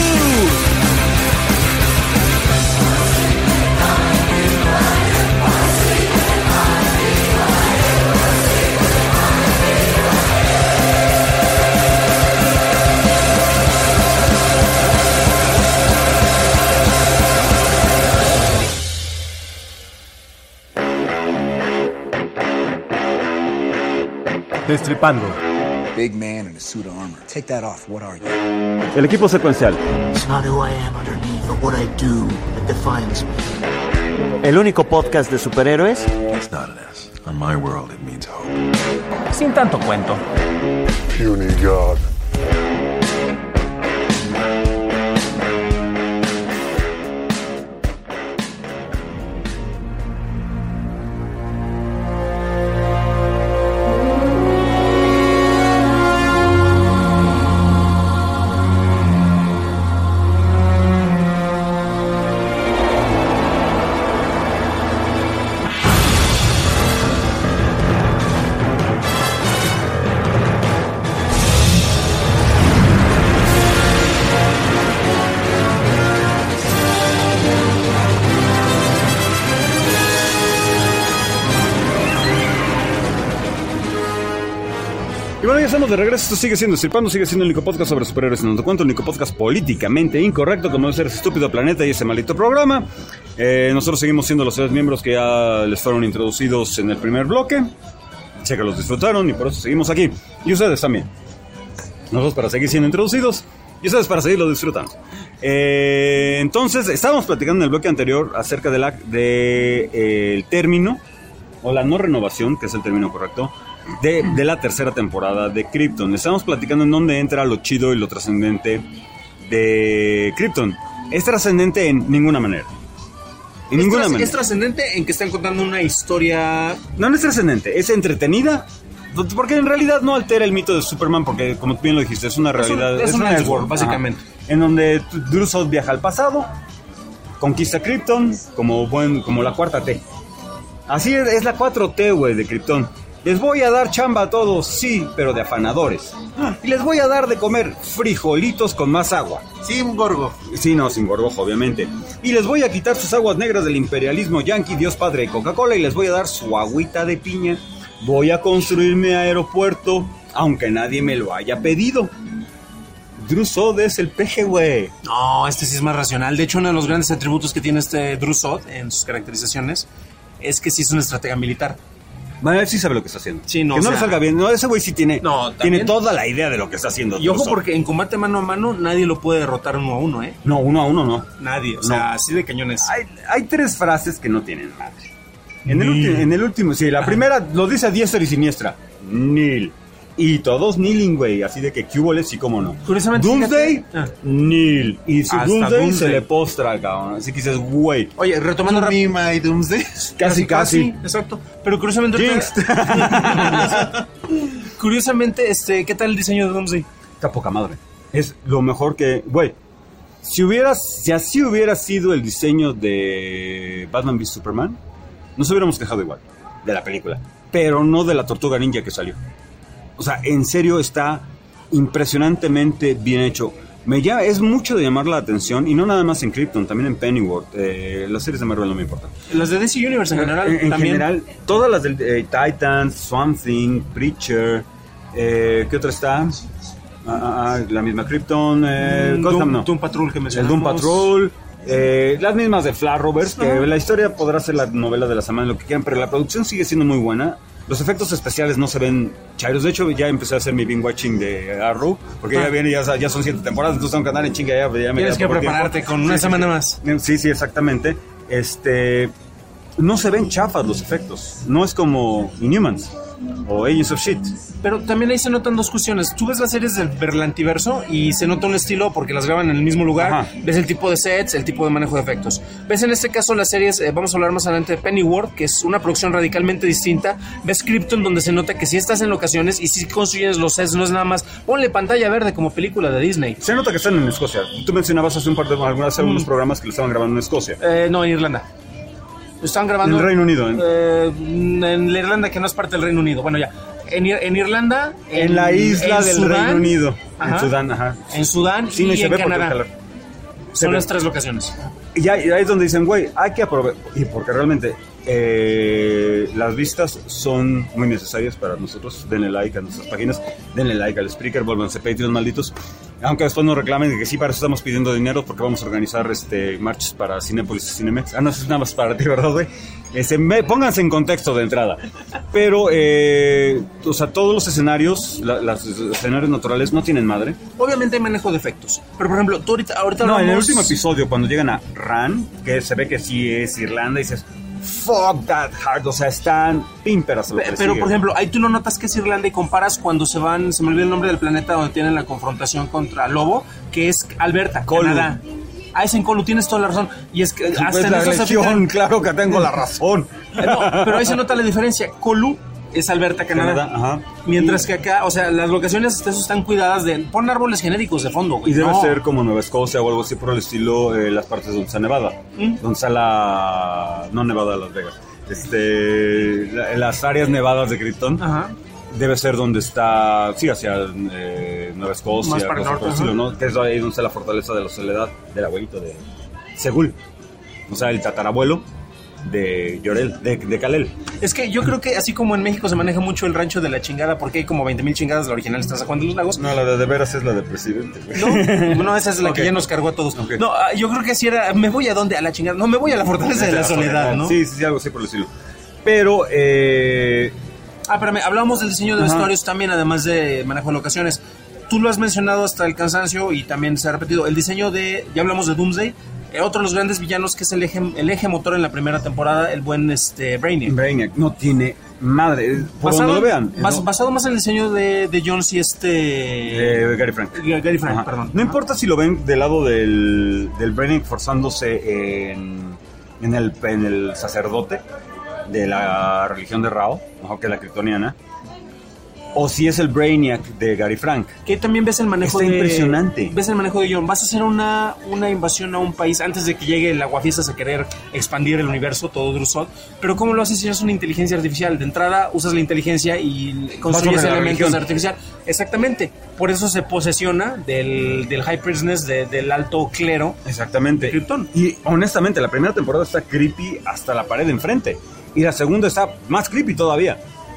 Destripando. Big man in a suit of armor. Take that off. What are you? El equipo secuencial. It's not who I am underneath, but what I do that defines me. El único podcast de superhéroes It's not an S. On my world, it means hope. sin tanto cuento. Puny God. estamos de regreso. Esto sigue siendo Destripando, sigue siendo el único podcast sobre superhéroes en donde cuento, el único podcast políticamente incorrecto como debe ser ese estúpido planeta y ese maldito programa. Eh, nosotros seguimos siendo los tres miembros que ya les fueron introducidos en el primer bloque. Sé que los disfrutaron y por eso seguimos aquí. Y ustedes también. Nosotros para seguir siendo introducidos y ustedes para seguirlo disfrutando. Eh, entonces, estábamos platicando en el bloque anterior acerca de la, de, eh, el término, o la no renovación, que es el término correcto, de, de la tercera temporada de Krypton. Estábamos platicando en dónde entra lo chido y lo trascendente de Krypton. Es trascendente en ninguna manera. En es ninguna tras, manera. Es trascendente en que están contando una historia... No, no es trascendente, es entretenida. Porque en realidad no altera el mito de Superman, porque como bien lo dijiste, es una realidad. Es un, es es un una Elseworld, básicamente. Ajá. En donde Drusod viaja al pasado, conquista Krypton como, buen, como la cuarta T. Así es, es la cuatro T, güey, de Krypton. Les voy a dar chamba a todos, sí, pero de afanadores. Y les voy a dar de comer frijolitos con más agua. Sin gorgo. Sí, no, sin gorgojo, obviamente. Y les voy a quitar sus aguas negras del imperialismo yanqui, Dios Padre, Coca-Cola, y les voy a dar su agüita de piña. Voy a construir mi aeropuerto, aunque nadie me lo haya pedido. Drusod es el peje, güey. No, este sí es más racional. De hecho, uno de los grandes atributos que tiene este Drusod en sus caracterizaciones es que sí es una estratega militar. Bueno, él sí sabe lo que está haciendo. Sí, no, que no o le sea, salga bien. No, ese güey sí tiene, no, tiene toda la idea de lo que está haciendo. Y ojo, Drusod. porque en combate mano a mano nadie lo puede derrotar uno a uno, ¿eh? No, uno a uno no. Nadie, o No. sea, así de cañones. Hay, hay tres frases que no tienen madre. En el, ulti- en el último, sí, la primera lo dice a diestra y siniestra. Nil. Y todos kneeling, güey. Así de que cúboles sí, cómo no. Curiosamente, Doomsday, fíjate- ah. Nil. Y su Hasta Doomsday, Doomsday. se le postra, cabrón. Así que dices, güey. Oye, retomando To rápido. me, my Doomsday. Casi, casi. Exacto. Pero curiosamente... Jinxed. Curiosamente, este, ¿qué tal el diseño de Doomsday? Está poca madre. Es lo mejor que... Güey, si hubiera, si así hubiera sido el diseño de Batman v Superman, nos hubiéramos quejado igual de la película. Pero no de la Tortuga Ninja que salió. O sea, en serio está impresionantemente bien hecho. Me llama, es mucho de llamar la atención, y no nada más en Krypton, también en Pennyworth. Eh, las series de Marvel no me importan. Las de D C Universe en general En, en también. general, todas las de eh, Titans, Swamp Thing, Preacher, eh, ¿qué otra está? Ah, ah, ah, la misma Krypton, eh, Mm, Gotham Doom, no. Doom Patrol que El mencionamos. Doom Patrol, eh, las mismas de Flash Rovers, que Ajá. la historia podrá ser la novela de la semana, lo que quieran, pero la producción sigue siendo muy buena. Los efectos especiales no se ven chairos. De hecho, ya empecé a hacer mi binge watching de Arrow, porque Ah. ya viene, ya, ya son siete temporadas, entonces tengo que andar en chinga ya. ya me Tienes da que poco prepararte tiempo. con una Sí, sí, semana sí. más. Sí, sí, exactamente. Este, no se ven chafas los efectos. No es como Inhumans o Agents of Shit. Pero también ahí se notan dos cuestiones. Tú ves las series del Berlantiverso y se nota un estilo porque las graban en el mismo lugar. Ajá. Ves el tipo de sets, el tipo de manejo de efectos. Ves en este caso las series, eh, vamos a hablar más adelante de Pennyworth, que es una producción radicalmente distinta. Ves Krypton, donde se nota que sí estás en locaciones y sí construyes los sets, no es nada más ponle pantalla verde como película de Disney. Se nota que están en Escocia. Tú mencionabas hace un par de algunas algunos Mm. programas que lo estaban grabando en Escocia. Eh, no, en Irlanda. Estaban grabando... En el Reino Unido, ¿eh? Eh, en la Irlanda, que no es parte del Reino Unido. Bueno, ya. En, Ir- en Irlanda... En la isla en del Sudán, Reino Unido. Ajá. En Sudán, ajá. En Sudán Sí, no, y y se en ve porque Canadá. el calor. Se Son ve. las tres locaciones. Y ahí, ahí es donde dicen, güey, hay que aprovechar. Y porque realmente eh, las vistas son muy necesarias para nosotros. Denle like a nuestras páginas, denle like al Spreaker, vuélvanse Patreon malditos. Aunque después nos reclamen de que sí, para eso estamos pidiendo dinero, porque vamos a organizar este marches para Cinépolis y Cinemex. Ah, no, eso es nada más para ti, ¿verdad, güey? Este, me- pónganse en contexto de entrada. Pero, eh, o sea, todos los escenarios, la- las- los escenarios naturales no tienen madre. Obviamente hay manejo de efectos. Pero, por ejemplo, tú ahorita, ahorita No, en el hablamos- último episodio, cuando llegan a Ran, que se ve que sí es Irlanda, y dices, fuck that hard, o sea, están pímperas a lo Pe- que Pero, sigue. por ejemplo, ahí tú no notas que es Irlanda y comparas cuando se van, se me olvidó el nombre del planeta donde tienen la confrontación contra Lobo, que es Alberta, Colu. Canadá. Ah, es en Colu, tienes toda la razón. Y es que hasta Pues en la eso se legión, fijan. claro que tengo la razón. Eh, No, pero ahí se nota la diferencia. Colu es Alberta, Canadá. Canadá, ajá. Mientras que acá, o sea, las locaciones hasta eso están cuidadas de... Pon árboles genéricos de fondo, güey. Y debe No. ser como Nueva Escocia o algo así por el estilo, eh, las partes donde está Nevada. ¿Mm? Donde está la... No Nevada, Las Vegas. Este, la- las áreas nevadas de Krypton. Ajá. Debe ser donde está, sí, hacia eh, Nueva Escocia, Más para el cosas por el norte, estilo, ajá. ¿no? Que es ahí donde está la fortaleza de la soledad del abuelito de Segul. O sea, el tatarabuelo de Jor-El, de, de Kal-El. Es que yo creo que así como en México se maneja mucho el rancho de la chingada, porque hay como veinte mil chingadas, la original está San Juan de los Lagos. No, la de de veras es la de presidente. No, no, esa es la okay. que ya nos cargó a todos. Okay. No, yo creo que si era, ¿me voy a dónde? A la chingada. No, me voy a la fortaleza de la soledad, ¿no? Sí, sí, sí, algo así por el estilo. Pero, eh... Ah, espérame, hablábamos del diseño de vestuarios también, además de manejo de locaciones. Tú lo has mencionado hasta el cansancio y también se ha repetido. El diseño de, ya hablamos de Doomsday, eh, otro de los grandes villanos que es el eje, el eje motor en la primera temporada, el buen este, Brainiac. Brainiac no tiene madre, por basado, donde lo vean. Bas, ¿no? Basado más en el diseño de, de Jones y este... Eh, Gary Frank. Gary Frank, Ajá. perdón. No Ajá. importa si lo ven del lado del, del Brainiac forzándose en, en, el, en el sacerdote de la religión de Rao, mejor que la kryptoniana, o si es el Brainiac de Gary Frank. Que también ves el manejo Está de... impresionante. Ves el manejo de John. Vas a hacer una, una invasión a un país antes de que llegue el aguafiestas a querer expandir el universo, todo Drusod. Pero ¿cómo lo haces si es una inteligencia artificial? De entrada usas la inteligencia y construyes elementos artificiales. Exactamente. Por eso se posesiona del, del High Priestess, de, del alto clero. Exactamente. De Krypton. Y honestamente, la primera temporada está creepy hasta la pared de enfrente. Y la segunda está más creepy todavía.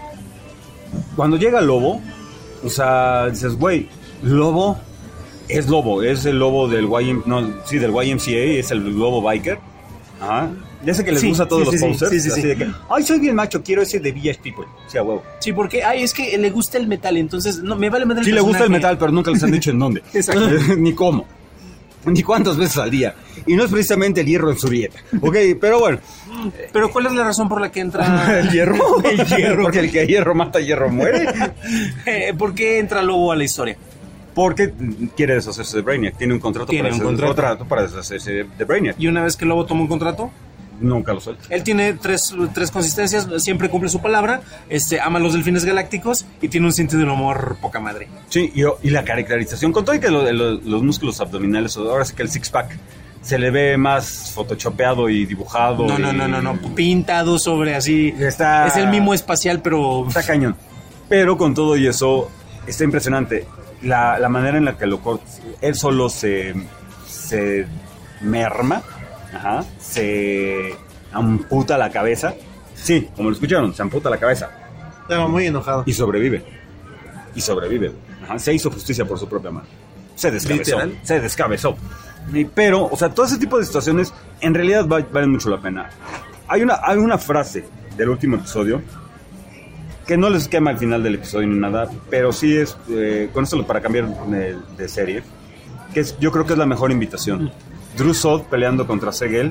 Cuando llega el lobo, o sea, dices, güey, lobo es lobo, es el lobo del Y M, no, sí, del Y M C A, es el lobo biker. Ajá. Ya sé que les sí, gusta a todos sí, los sí, posters, sí, sí, así sí. de que, ay, soy bien macho, quiero ese de Village People. Sí, a huevo. Sí, porque, ay, es que le gusta el metal, entonces, no, me vale madre el Sí, le gusta el personaje. metal, pero nunca les han dicho en dónde. Exacto. Ni cómo. Ni cuántas veces al día. Y no es precisamente el hierro en su dieta. Ok, pero bueno. Pero ¿cuál es la razón por la que entra el hierro? El hierro. Porque el que hierro mata, hierro muere. eh, ¿Por qué entra Lobo a la historia? Porque quiere deshacerse de Brainiac. Tiene un contrato, ¿Tiene para, un deshacerse, contrato? contrato para deshacerse de Brainiac. Y una vez que Lobo toma un contrato, nunca lo suelta. él tiene tres, tres consistencias, siempre cumple su palabra, este, ama a los delfines galácticos y tiene un sentido del humor poca madre. Sí, y, y la caracterización, con todo y que lo, lo, los músculos abdominales, ahora sí que el six-pack se le ve más photoshopeado y dibujado. No, y... no, no, no, no, pintado sobre así. Está... Es el mimo espacial, pero... Está cañón. Pero con todo y eso, está impresionante. La, la manera en la que lo corta, él solo se, se merma, ajá, se amputa la cabeza. Sí, como lo escucharon, se amputa la cabeza. Estaba muy enojado. Y sobrevive. Y sobrevive. Ajá, se hizo justicia por su propia mano. Se descabezó. ¿Literal? Se descabezó. Pero, o sea, todo ese tipo de situaciones en realidad valen mucho la pena. Hay una, hay una frase del último episodio que no les quema al final del episodio ni nada, pero sí es, eh, con esto para cambiar de, de serie, que es, yo creo que es la mejor invitación. Drusod peleando contra Segel.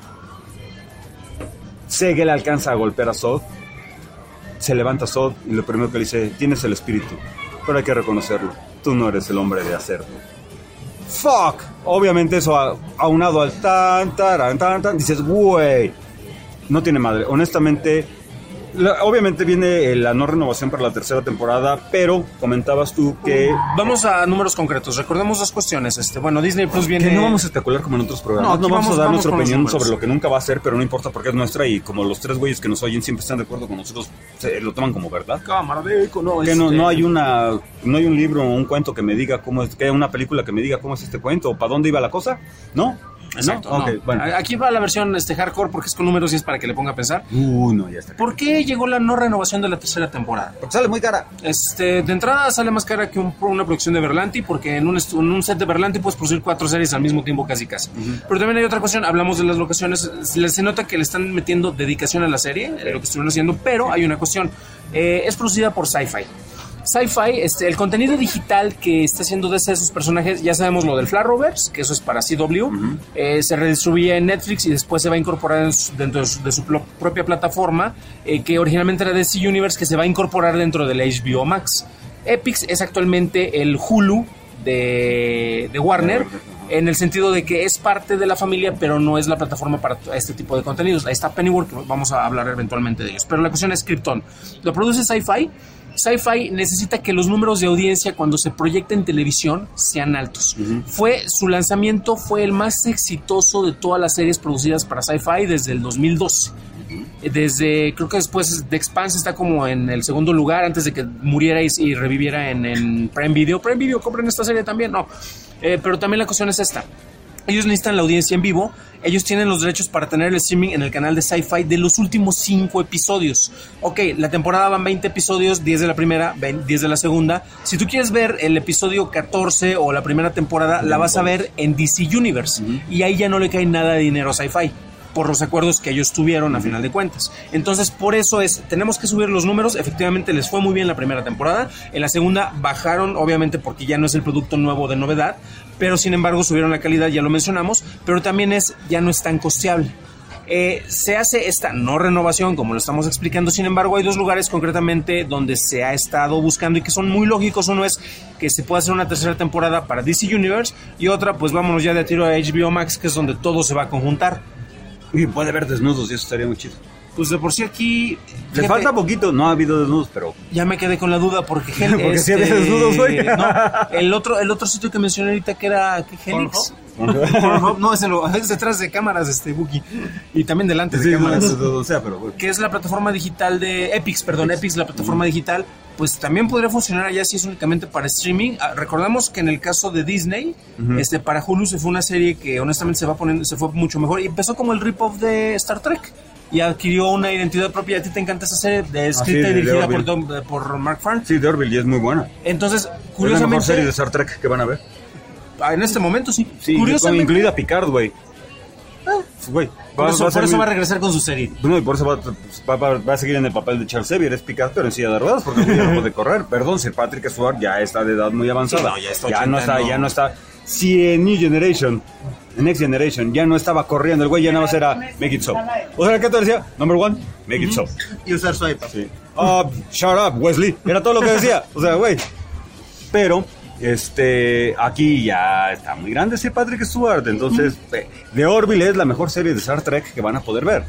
Segel alcanza a golpear a Zod. Se levanta Zod y lo primero que le dice, tienes el espíritu, pero hay que reconocerlo. Tú no eres el hombre de hacerlo. Fuck. Obviamente eso a, aunado al tan, taran, tan, tan, dices, güey, no tiene madre. Honestamente, la, obviamente viene la no renovación para la tercera temporada, pero comentabas tú que... Vamos a números concretos. Recordemos dos cuestiones. Este, bueno, Disney Plus viene... Que no vamos a especular como en otros programas. No, no vamos, vamos a dar vamos nuestra opinión sobre lo que nunca va a ser, pero no importa porque es nuestra y como los tres güeyes que nos oyen siempre están de acuerdo con nosotros, se lo toman como verdad. Cámara de eco, no. Que este... no, no hay una, no hay un libro o un cuento que me diga cómo es, que hay una película que me diga cómo es este cuento o para dónde iba la cosa, ¿no? Exacto. ¿No? No. Okay, bueno. Aquí va la versión este, hardcore porque es con números y es para que le ponga a pensar. Uh, no, ya está. ¿Por qué llegó la no renovación de la tercera temporada? Porque sale muy cara. Este, de entrada sale más cara que un, una producción de Berlanti, porque en un, en un set de Berlanti puedes producir cuatro series al mismo tiempo casi casi. Uh-huh. Pero también hay otra cuestión, hablamos de las locaciones, se, se nota que le están metiendo dedicación a la serie, sí. Lo que estuvieron haciendo, pero hay una cuestión, eh, es producida por Sci-Fi. Sci-Fi, este, el contenido digital que está haciendo de esos personajes, ya sabemos lo del Flarroverse, que eso es para C W, uh-huh. eh, se redistribuye en Netflix y después se va a incorporar en su, dentro de su, de su pl- propia plataforma, eh, que originalmente era D C Universe, que se va a incorporar dentro del H B O Max. Epix es actualmente el Hulu de, de Warner, en el sentido de que es parte de la familia, pero no es la plataforma para este tipo de contenidos. Ahí está Pennyworth, que vamos a hablar eventualmente de ellos. Pero la cuestión es Krypton. Lo produce Sci-Fi. Sci-Fi necesita que los números de audiencia cuando se proyecta en televisión sean altos. Uh-huh. Fue, su lanzamiento fue el más exitoso de todas las series producidas para Sci-Fi desde el dos mil doce. Uh-huh. Desde, creo que después The Expanse está como en el segundo lugar antes de que muriera y, y reviviera en, en Prime Video. Prime Video, compren esta serie también, no. Eh, pero también la cuestión es esta. ellos necesitan la audiencia en vivo. Ellos tienen los derechos para tener el streaming en el canal de Sci-Fi de los últimos cinco episodios. Ok, la temporada van veinte episodios, diez de la primera, diez de la segunda. Si tú quieres ver el episodio catorce o la primera temporada, la vas a ver en D C Universe. Uh-huh. Y ahí ya no le cae nada de dinero a Sci-Fi, por los acuerdos que ellos tuvieron a final de cuentas. Entonces, por eso es, tenemos que subir los números. Efectivamente, les fue muy bien la primera temporada. En la segunda bajaron, obviamente, porque ya no es el producto nuevo de novedad, pero sin embargo subieron la calidad, ya lo mencionamos, pero también es, ya no es tan costeable. Eh, se hace esta no renovación, como lo estamos explicando. Sin embargo, hay dos lugares concretamente donde se ha estado buscando y que son muy lógicos. Uno es que se pueda hacer una tercera temporada para D C Universe, y otra, pues vámonos ya de tiro a H B O Max, que es donde todo se va a conjuntar. Y puede haber desnudos y eso estaría muy chido. Pues de por sí aquí... Le fíjate, falta poquito, no ha habido desnudos, pero... Ya me quedé con la duda porque... porque este, sí había desnudos, güey. No, el otro, el otro sitio que mencioné ahorita que era... ¿Qué, Helix? No, es, en lo, es detrás de cámaras, este Buki. Y también delante sí, de cámaras. No, no, no, o sea, pero, bueno. Que es la plataforma digital de Epix, perdón, Epix, Epix la plataforma mm. digital. Pues también podría funcionar allá si es únicamente para streaming. Ah, recordamos que en el caso de Disney, uh-huh. este para Hulu se fue una serie que honestamente se va poniendo, se fue mucho mejor. Y empezó como el rip-off de Star Trek. Y adquirió una identidad propia. A ti te encanta esa serie, de escrita ah, sí, y dirigida por, Tom, por Mark Farn. Sí, de Orville, y es muy buena. Entonces, curiosamente... Es la mejor serie de Star Trek que van a ver. Ah, en este momento sí. Sí, curiosamente, incluida Picard, güey. Ah, güey. Por, eso, va, por eso va a regresar con su serie. No, y por eso va, va, va, va a seguir en el papel de Charles Xavier. Es Picard, pero en silla de ruedas, porque ya no puede correr. Perdón, Sir Patrick Stewart ya está de edad muy avanzada. Sí, no, ya está ya ochenta, no está, no. ya no está. Si en New Generation, en Next Generation, ya no estaba corriendo, el güey ya nada más era make it so. O sea, ¿qué te decía? Number one, make it so. Y usar su iPad. Sí. Uh, shut up, Wesley. Era todo lo que decía. O sea, güey. Pero... Este, aquí ya está muy grande Sir Patrick Stewart, entonces mm. The Orville es la mejor serie de Star Trek que van a poder ver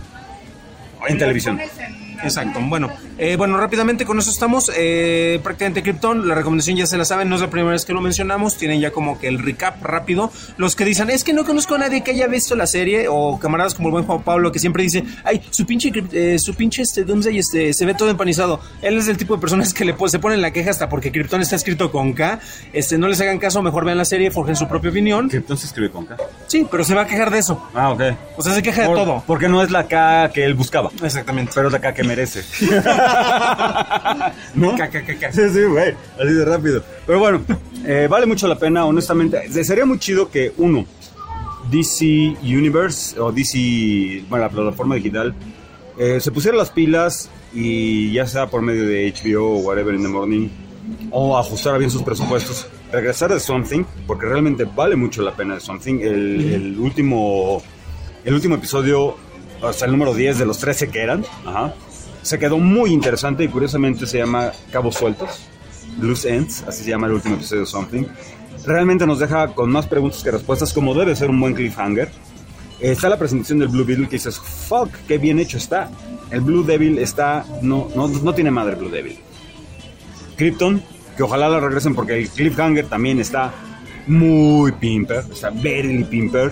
en televisión. Exacto, bueno, eh, bueno, rápidamente con eso estamos, eh, prácticamente Krypton, la recomendación ya se la saben, no es la primera vez que lo mencionamos, tienen ya como que el recap rápido, los que dicen, es que no conozco a nadie que haya visto la serie, o camaradas como el buen Juan Pablo, que siempre dice, ay, su pinche, eh, su pinche este, Doomsday este, se ve todo empanizado, él es el tipo de personas que le, se ponen la queja hasta porque Krypton está escrito con K, este, no les hagan caso, mejor vean la serie, forjen su propia opinión. ¿Krypton se escribe con K? Sí, pero se va a quejar de eso. Ah, ok. O sea, se queja Por, de todo. Porque no es la K que él buscaba. Exactamente. Pero es la K que merece. ¿No? K, K, K, K. Sí, sí, güey, así de rápido. Pero bueno, eh, vale mucho la pena, honestamente. Sería muy chido que uno, D C Universe o D C, bueno, la plataforma digital, eh, se pusiera las pilas y ya sea por medio de H B O o whatever in the morning, o ajustara bien sus presupuestos, regresar de Something, porque realmente vale mucho la pena de Something. El, mm. el último el último episodio, hasta el número diez de los trece que eran, ajá, se quedó muy interesante y curiosamente se llama Cabos Sueltos, Loose Ends, así se llama el último episodio de Something. Realmente nos deja con más preguntas que respuestas, como debe ser un buen cliffhanger. Está la presentación del Blue Beetle que dices, fuck, qué bien hecho está. El Blue Devil está, no, no, no tiene madre Blue Devil. Krypton, que ojalá la regresen porque el cliffhanger también está muy pimper, está very pimper.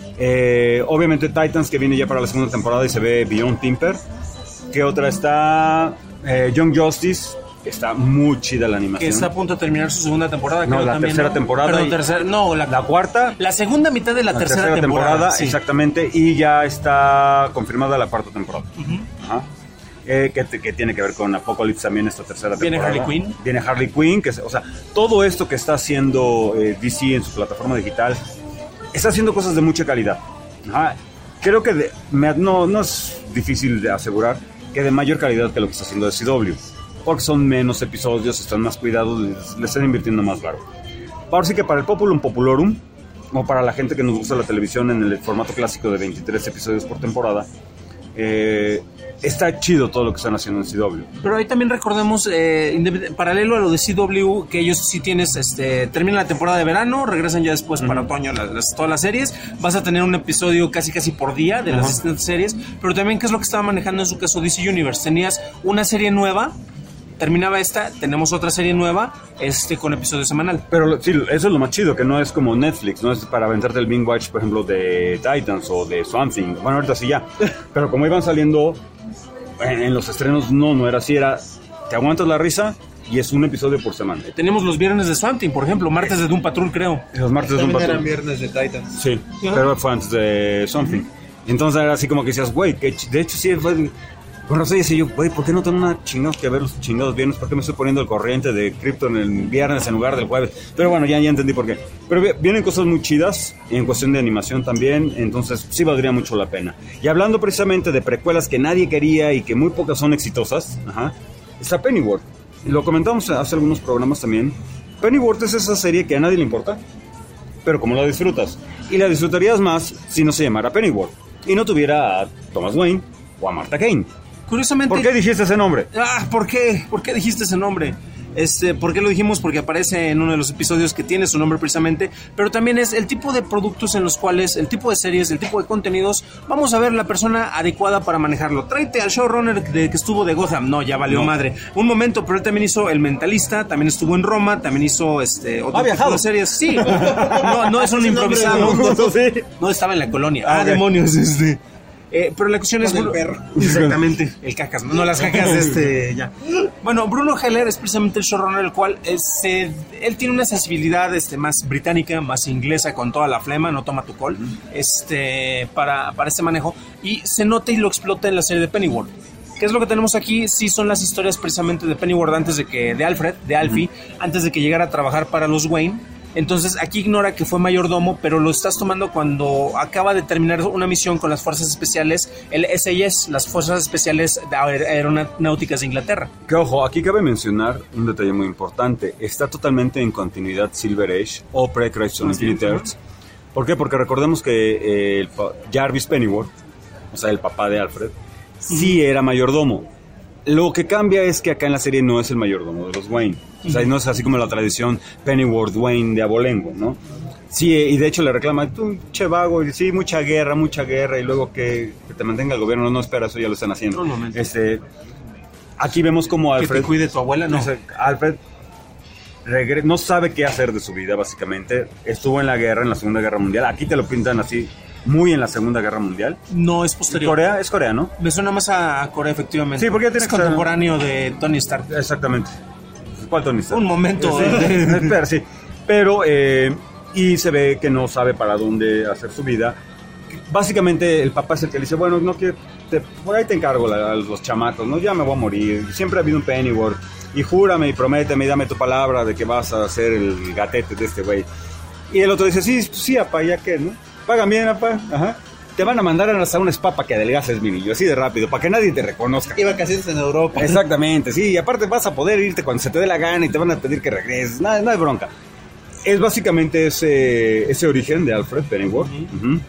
Eh, obviamente Titans, que viene ya para la segunda temporada y se ve beyond pimper. ¿Qué otra está? Eh, Young Justice, está muy chida la animación. Que está a punto de terminar su segunda temporada. No, la también, tercera ¿no? temporada. Perdón, y, tercera, no, la, la cuarta. La segunda mitad de la, la tercera, tercera temporada. temporada sí. Exactamente, y ya está confirmada la cuarta temporada. Uh-huh. Ajá. Eh, que, que tiene que ver con Apocalypse también esta tercera temporada. Viene Harley Quinn. Viene Harley Quinn, que, o sea, todo esto que está haciendo eh, D C en su plataforma digital, está haciendo cosas de mucha calidad. Ajá. Creo que de, me, no, no es difícil de asegurar que de mayor calidad que lo que está haciendo D C W, porque son menos episodios, están más cuidados, les, les están invirtiendo más largo. Ahora sí que para el populum populorum, o para la gente que nos gusta la televisión en el formato clásico de veintitrés episodios por temporada, eh, está chido todo lo que están haciendo en C W. Pero ahí también recordemos, eh, paralelo a lo de C W, que ellos sí tienes, este, terminan la temporada de verano, regresan ya después uh-huh. para otoño las, las, todas las series, vas a tener un episodio casi casi por día de uh-huh. las distintas series, pero también qué es lo que estaba manejando en su caso D C Universe, tenías una serie nueva, terminaba esta, tenemos otra serie nueva, este con episodio semanal. Pero sí, eso es lo más chido, que no es como Netflix, no es para aventarte el binge watch, por ejemplo, de Titans o de Something. Bueno, ahorita sí ya. Pero como iban saliendo en, en los estrenos, no, no era así, era te aguantas la risa y es un episodio por semana. Tenemos los viernes de Swamp Thing, por ejemplo, martes de Doom Patrol, creo. Los martes de Doom También Patrol. eran viernes de Titans. Sí, pero fue antes de Something. Entonces era así como que decías, güey, que ch- de hecho sí fue... Con razón decía yo, güey, ¿por qué no tengo nada chingados que ver los chingados viernes? ¿Por qué me estoy poniendo el corriente de Krypton el viernes en lugar del jueves? Pero bueno, ya, ya entendí por qué. Pero vi- vienen cosas muy chidas, en cuestión de animación también, entonces sí valdría mucho la pena. Y hablando precisamente de precuelas que nadie quería y que muy pocas son exitosas, ajá, está Pennyworth. Y lo comentamos hace algunos programas también. Pennyworth es esa serie que a nadie le importa, pero como la disfrutas. Y la disfrutarías más si no se llamara Pennyworth y no tuviera a Thomas Wayne o a Martha Kane. Curiosamente... ¿Por qué dijiste ese nombre? Ah, ¿por qué? ¿Por qué dijiste ese nombre? Este, ¿por qué lo dijimos? Porque aparece en uno de los episodios que tiene su nombre precisamente, pero también es el tipo de productos en los cuales, el tipo de series, el tipo de contenidos, vamos a ver la persona adecuada para manejarlo. Tráete al showrunner de, que estuvo de Gotham, no, ya valió No. madre. Un momento, pero él también hizo El Mentalista, también estuvo en Roma, también hizo este otro ¿Ha tipo viajado? de series. Sí, no, no es un Ese nombre improvisado. no, no, sí. No, estaba en la colonia. Ah, Ah, ok. demonios, este. Eh, pero la cuestión es... Con el Bruno- perro. Exactamente, el cacas, no las cacas de este, ya. Bueno, Bruno Heller es precisamente el showrunner, el cual es, eh, él tiene una sensibilidad este, más británica, más inglesa, con toda la flema, no toma tu col, este, para, para este manejo, y se nota y lo explota en la serie de Pennyworth. ¿Qué es lo que tenemos aquí? Sí son las historias precisamente de Pennyworth antes de que, de Alfred, de Alfie, antes de que llegara a trabajar para los Wayne. Entonces aquí ignora que fue mayordomo, pero lo estás tomando cuando acaba de terminar una misión con las fuerzas especiales, el S A S, las fuerzas especiales aeronáuticas de Inglaterra. Que ojo, aquí cabe mencionar un detalle muy importante. Está totalmente en continuidad Silver Age o Pre-Crisis on Infinite Earths. ¿Por qué? Porque recordemos que eh, el pa- Jarvis Pennyworth, o sea, el papá de Alfred, sí era mayordomo. Lo que cambia es que acá en la serie no es el mayordomo de los Wayne. O sea, no es así como la tradición Pennyworth Wayne de abolengo, ¿no? Sí, y de hecho le reclama, tú, che vago, y sí, mucha guerra, mucha guerra, y luego que, que te mantenga el gobierno, no espera, eso ya lo están haciendo. Un momento. Este, aquí vemos como Que Alfred... te cuide tu abuela, no. Dice, Alfred regre- no sabe qué hacer de su vida, básicamente. Estuvo en la guerra, en la Segunda Guerra Mundial. Aquí te lo pintan así, muy en la Segunda Guerra Mundial. No es posterior. Corea, es Corea, ¿no? Me suena más a Corea, efectivamente. Sí, porque ya tiene es que ser- contemporáneo de Tony Stark. Exactamente. ¿Cuál Tony Stark? Un momento. Sí, espera, sí. Pero, eh, y se ve que no sabe para dónde hacer su vida. Básicamente, el papá es el que le dice, bueno, no que te, por ahí te encargo la- a los chamacos, ¿no? Ya me voy a morir. Siempre ha habido un Pennyworth. Y júrame y prométeme y dame tu palabra de que vas a ser el gatete de este güey. Y el otro dice, sí, sí, apá, ya que, ¿no? Pagan bien, apá, ajá. Te van a mandar hasta un spa para que adelgaces, mi niño, así de rápido, para que nadie te reconozca. Y vacaciones en Europa. Exactamente, sí, y aparte vas a poder irte cuando se te dé la gana y te van a pedir que regreses, no, no hay bronca. Es básicamente ese, ese origen de Alfred Pennyworth. Ujú.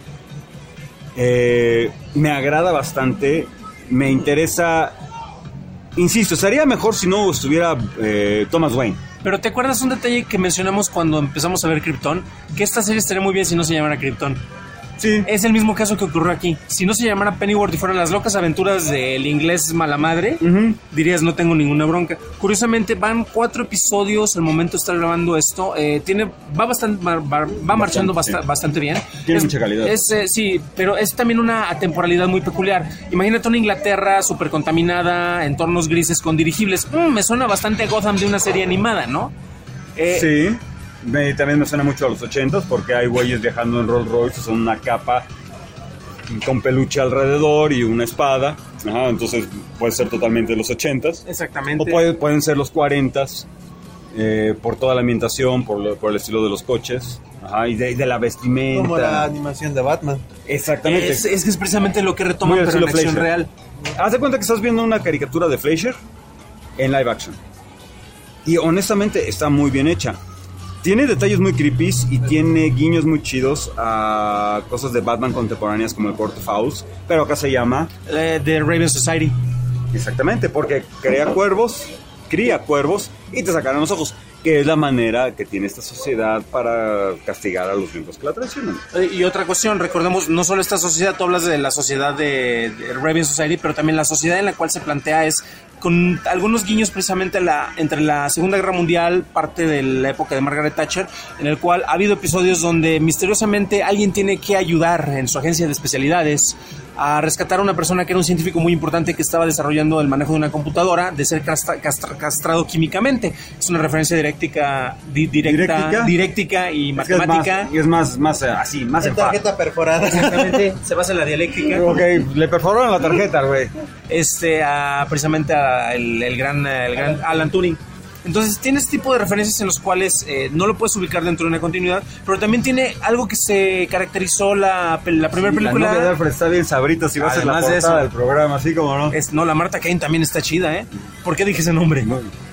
Eh, me agrada bastante, me interesa, insisto, sería mejor si no estuviera eh, Thomas Wayne. Pero ¿te acuerdas un detalle que mencionamos cuando empezamos a ver Krypton? Que esta serie estaría muy bien si no se llamara Krypton. Sí. Es el mismo caso que ocurrió aquí. Si no se llamara Pennyworth y fueran las locas aventuras del inglés mala madre, Uh-huh. dirías no tengo ninguna bronca. Curiosamente van cuatro episodios al momento de estar grabando esto. Eh, tiene va bastante va, va- va marchando basta- sí. bastante bien. Tiene Es- mucha calidad. Es, eh, sí, pero es también una atemporalidad muy peculiar. Imagínate una Inglaterra súper contaminada, entornos grises con dirigibles. Mm, me suena bastante a Gotham de una serie animada, ¿no? Eh, Sí, me- también me suena mucho a los ochentas porque hay güeyes viajando en Rolls Royce, son una capa con peluche alrededor y una espada. Ajá, entonces puede ser totalmente de los ochentas. Exactamente. O puede- pueden ser los cuarentas, eh, por toda la ambientación, por, lo- por el estilo de los coches. Ajá, y de, y de la vestimenta. Como la animación de Batman. Exactamente. Es, es que es precisamente lo que retoman, Muy al pero en estilo acción Fleischer. real. Haz de cuenta que estás viendo una caricatura de Fleischer en live action. Y honestamente está muy bien hecha. Tiene detalles muy creepy y tiene guiños muy chidos a cosas de Batman contemporáneas como el Court of Owls, pero acá se llama Eh, de Raven Society. exactamente porque crea cuervos, cría cuervos y te sacan los ojos, que es la manera que tiene esta sociedad para castigar a los miembros que la traicionan. Eh, Y otra cuestión, recordemos, no solo esta sociedad, tú hablas de la sociedad de, de Raven Society, pero también la sociedad en la cual se plantea es con algunos guiños precisamente a la, entre la Segunda Guerra Mundial, parte de la época de Margaret Thatcher, en el cual ha habido episodios donde misteriosamente alguien tiene que ayudar en su agencia de especialidades a rescatar a una persona que era un científico muy importante que estaba desarrollando el manejo de una computadora de ser castra, castra, castrado químicamente. Es una referencia directica, di, directa, ¿Diréctica? diréctica y Es que matemática. Es más, y es más, más eh, así, más Es tarjeta perforada. Exactamente, se basa en la dialéctica. Ok, le perforaron la tarjeta, güey. Este, a, precisamente a el, el gran, el gran Alan Turing. Entonces tiene este tipo de referencias en los cuales eh, no lo puedes ubicar dentro de una continuidad, pero también tiene algo que se caracterizó la, la primera Sí, película. La novia de Alfred está bien sabrita, si va a ser la Además de portada eso. del programa, así como no. Es, no, la Marta Kane también está chida, ¿eh? ¿Por qué dije ese nombre?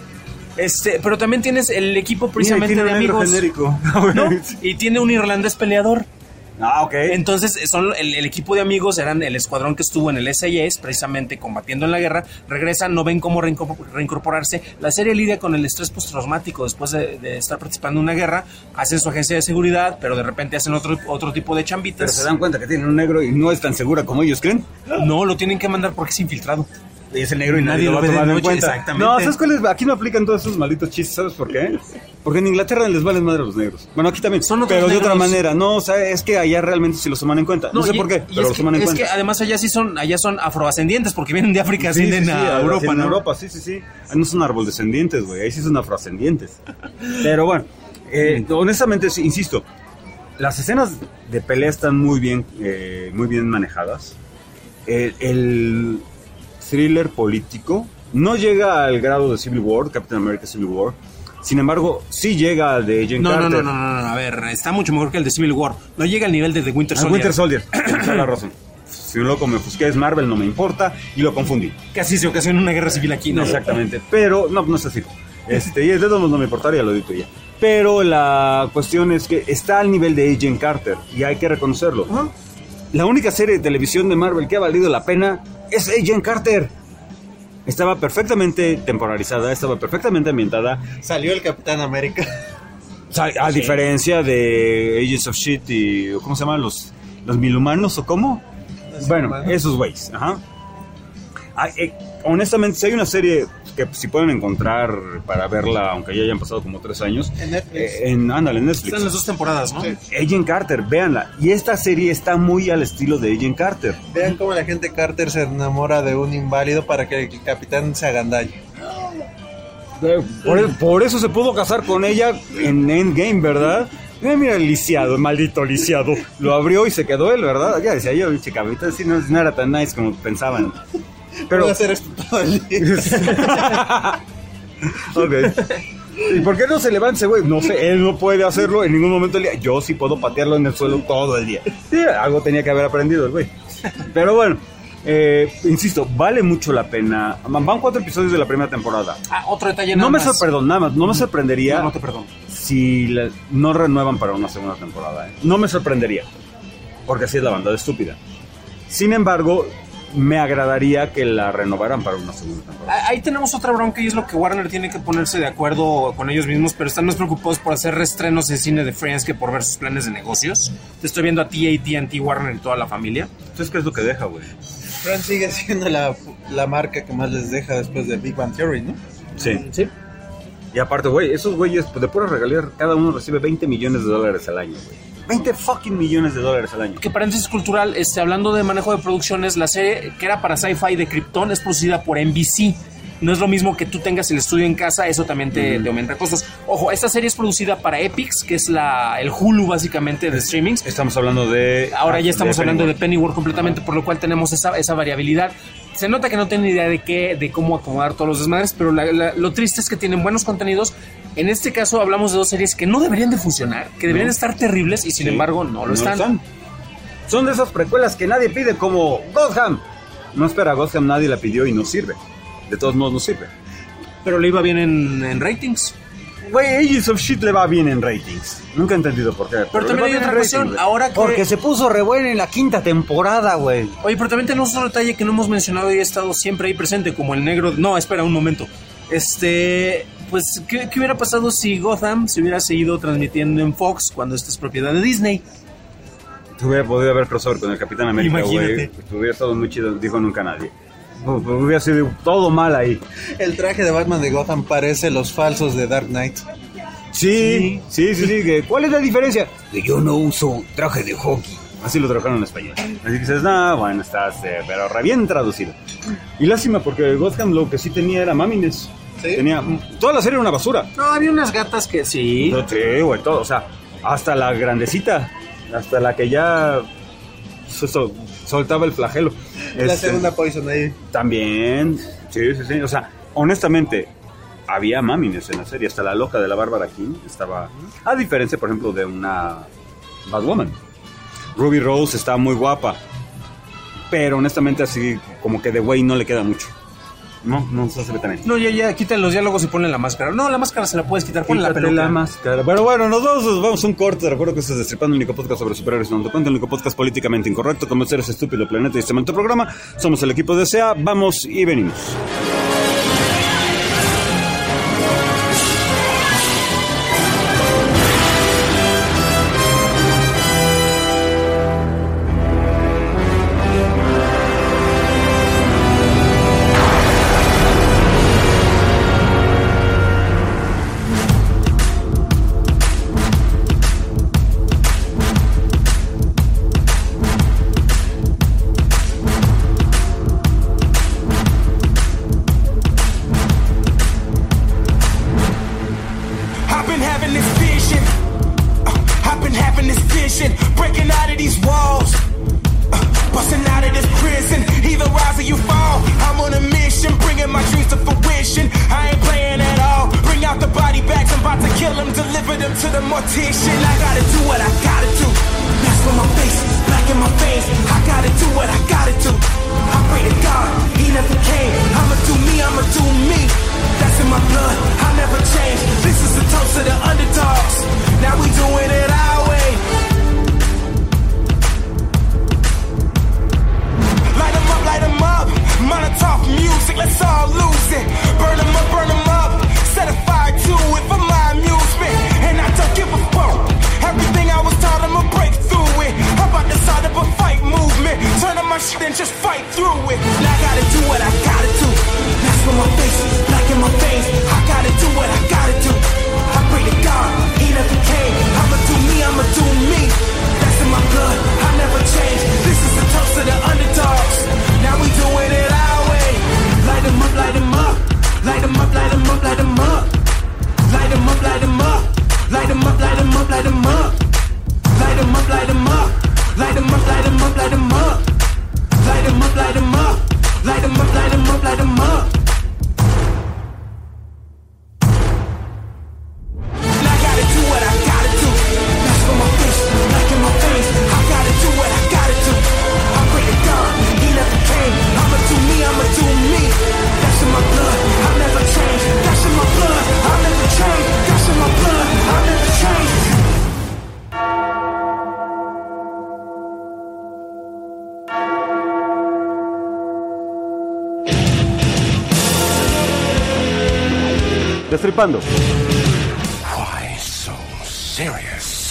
Este, pero también tienes el equipo precisamente Mira, de tiene un negro amigos. genérico. ¿No? Y tiene un irlandés peleador. Ah, ok. Entonces, son el, el equipo de amigos eran el escuadrón que estuvo en el S I S, precisamente combatiendo en la guerra. Regresan, no ven cómo reincorpor- reincorporarse. La serie lidia con el estrés postraumático después de, de estar participando en una guerra. Hacen su agencia de seguridad, pero de repente hacen otro, otro tipo de Pero chambitas. se dan cuenta que tienen un negro y no es tan segura como ellos creen. No, lo tienen que mandar porque es infiltrado. Y es el negro y nadie, Nadie lo lo va a ve de tomar en noche, cuenta. exactamente. No, ¿sabes cuál es? Aquí no aplican todos esos malditos chistes, ¿sabes por qué? Porque en Inglaterra les valen madre a los negros. Bueno, aquí también, Son otros pero de negros. otra manera. No, o sea, es que allá realmente sí los toman en cuenta. No, sé y- por qué, y pero es los que, toman en es cuenta. que además allá sí son, allá son afroascendientes porque vienen de África, Sí, ascienden sí, sí, a Europa, en ¿no? Europa, sí, sí, sí. Ahí no son árbol descendientes, güey. Ahí sí son afroascendientes. Pero bueno, eh, honestamente, sí, insisto, las escenas de pelea están muy bien, eh, muy bien manejadas. El, el thriller político no llega al grado de Civil War, Captain America Civil War. Sin embargo, sí llega al de Agent No, no, Carter. no, no, no, no, a ver, está mucho mejor que el de Civil War. No llega al nivel de The Winter Al Soldier. Winter Soldier. Tienes toda la razón. Si un loco me ofusqué es Marvel, no me importa, y lo confundí. Casi se ocasiona una guerra civil aquí, ¿no? Exactamente, pero no, no es así. Este, y de todos modos no me importaría, lo digo ya. Pero la cuestión es que está al nivel de Agent Carter, y hay que reconocerlo. La única serie de televisión de Marvel que ha valido la pena es Agent Carter. Estaba perfectamente temporalizada, estaba perfectamente ambientada. Salió el Capitán América. O sea, a Sí. diferencia de Agents of Shield y... ¿Cómo se llaman? ¿Los, los Milhumanos o cómo? Los Bueno, Inhumanos. esos güeyes. Ajá. Ah, eh, honestamente, si hay una serie que si pueden encontrar para verla, aunque ya hayan pasado como tres años. En Netflix. eh, en, ándale, en Netflix. Están las dos temporadas, ¿no? Sí. Agent Carter, véanla. Y esta serie está muy al estilo de Agent Carter. Vean cómo la gente Carter se enamora de un inválido para que el capitán se agandalle. Por, por eso se pudo casar con ella en Endgame, ¿verdad? Mira, mira el lisiado, maldito lisiado. Lo abrió y se quedó él, ¿verdad? Ya decía yo, chica, ahorita sí no, no era tan nice como pensaban. Pero... Puedo hacer esto todo el día. Ok. ¿Y por qué no se levanta ese güey? No sé, él no puede hacerlo en ningún momento del día. Yo sí puedo patearlo en el suelo todo el día. Sí, algo tenía que haber aprendido el güey. Pero bueno, eh, insisto, vale mucho la pena. Van cuatro episodios de la primera temporada. Ah, otro detalle No nada me más. sorprende, perdón, nada más, no me sorprendería No, no te perdono. si la- no renuevan para una segunda temporada. ¿eh? No me sorprendería, porque así es la banda de estúpida. Sin embargo, me agradaría que la renovaran para una segunda temporada. Ah, Ahí tenemos otra bronca y es lo que Warner tiene que ponerse de acuerdo con ellos mismos, pero están más preocupados por hacer reestrenos en cine de Friends que por ver sus planes de negocios. Te estoy viendo a ti, A T and T, Warner y toda la familia. Entonces, ¿qué es lo que deja, güey? Friends sigue siendo la, la marca que más les deja después de Big Bang Theory, ¿no? Sí. Sí. Y aparte, güey, esos güeyes pues, de pura regalía, cada uno recibe veinte millones de dólares al año, güey. veinte fucking millones de dólares al año. Que paréntesis cultural, este, hablando de manejo de producciones, la serie que era para Sci-Fi de Krypton es producida por N B C. No es lo mismo que tú tengas el estudio en casa, eso también te, te aumenta costos. Ojo, esta serie es producida para Epix, que es la, el Hulu básicamente de streamings. Estamos hablando de... Ahora ya estamos de hablando Pennyworth. de Pennyworth completamente, por lo cual tenemos esa, esa variabilidad. Se nota que no tienen idea de qué, de cómo acomodar todos los desmadres, pero la- la- lo triste es que tienen buenos contenidos. En este caso hablamos de dos series que no deberían de funcionar, que deberían No. estar terribles y sin Sí. embargo no lo están. Son de esas precuelas que nadie pide, como Gotham. No espera, Gotham nadie la pidió y no sirve. De todos modos no sirve. Pero le iba bien en, en ratings. Güey, Agents of Shit le va bien en ratings. Nunca he entendido por qué. Pero le también va hay bien otra en cuestión, ratings, güey. ahora que- Porque se puso re buena en la quinta temporada, güey. Oye, pero también tenemos otro detalle que no hemos mencionado y ha estado siempre ahí presente, como el negro... No, espera un momento. Este... Pues, ¿qué, qué hubiera pasado si Gotham se hubiera seguido transmitiendo en Fox cuando esta es propiedad de Disney? Hubiera podido haber crossover con el Capitán América, Imagínate. güey. Pues hubiera estado muy chido, dijo nunca nadie. Hu- Hubiera sido todo mal ahí. El traje de Batman de Gotham parece los falsos de Dark Knight. Sí, sí, sí, sí. que- ¿Cuál es la diferencia? Que yo no uso traje de hockey. Así lo tradujeron en español. Así que dices, no, bueno, está eh, pero re bien traducido. Y lástima, porque Gotham lo que sí tenía era mámines. ¿Sí? Tenía, toda la serie era una basura. No, había unas gatas que sí. No, sí, güey, todo, o sea, hasta la grandecita, hasta la que ya sol, soltaba el flagelo. La este, segunda Poison ahí. También, sí, sí, sí, o sea, honestamente, había mámines en la serie, hasta la loca de la Bárbara King estaba, a diferencia, por ejemplo, de una Batwoman. Ruby Rose estaba muy guapa, pero honestamente así como que de güey no le queda mucho. No, no se ve tan bien. No, ya, ya, quiten los diálogos y ponle la máscara. No, la máscara se la puedes quitar, ponle la peluca. la máscara. Pero bueno, nos vamos, nos vamos a un corte. Te recuerdo que estás Destripando, el único podcast sobre superhéroes no te cuento, el único podcast políticamente incorrecto, como seres estúpido, planeta y este momento programa. Somos el equipo de S E A, vamos y venimos. Destripando. Why so serious?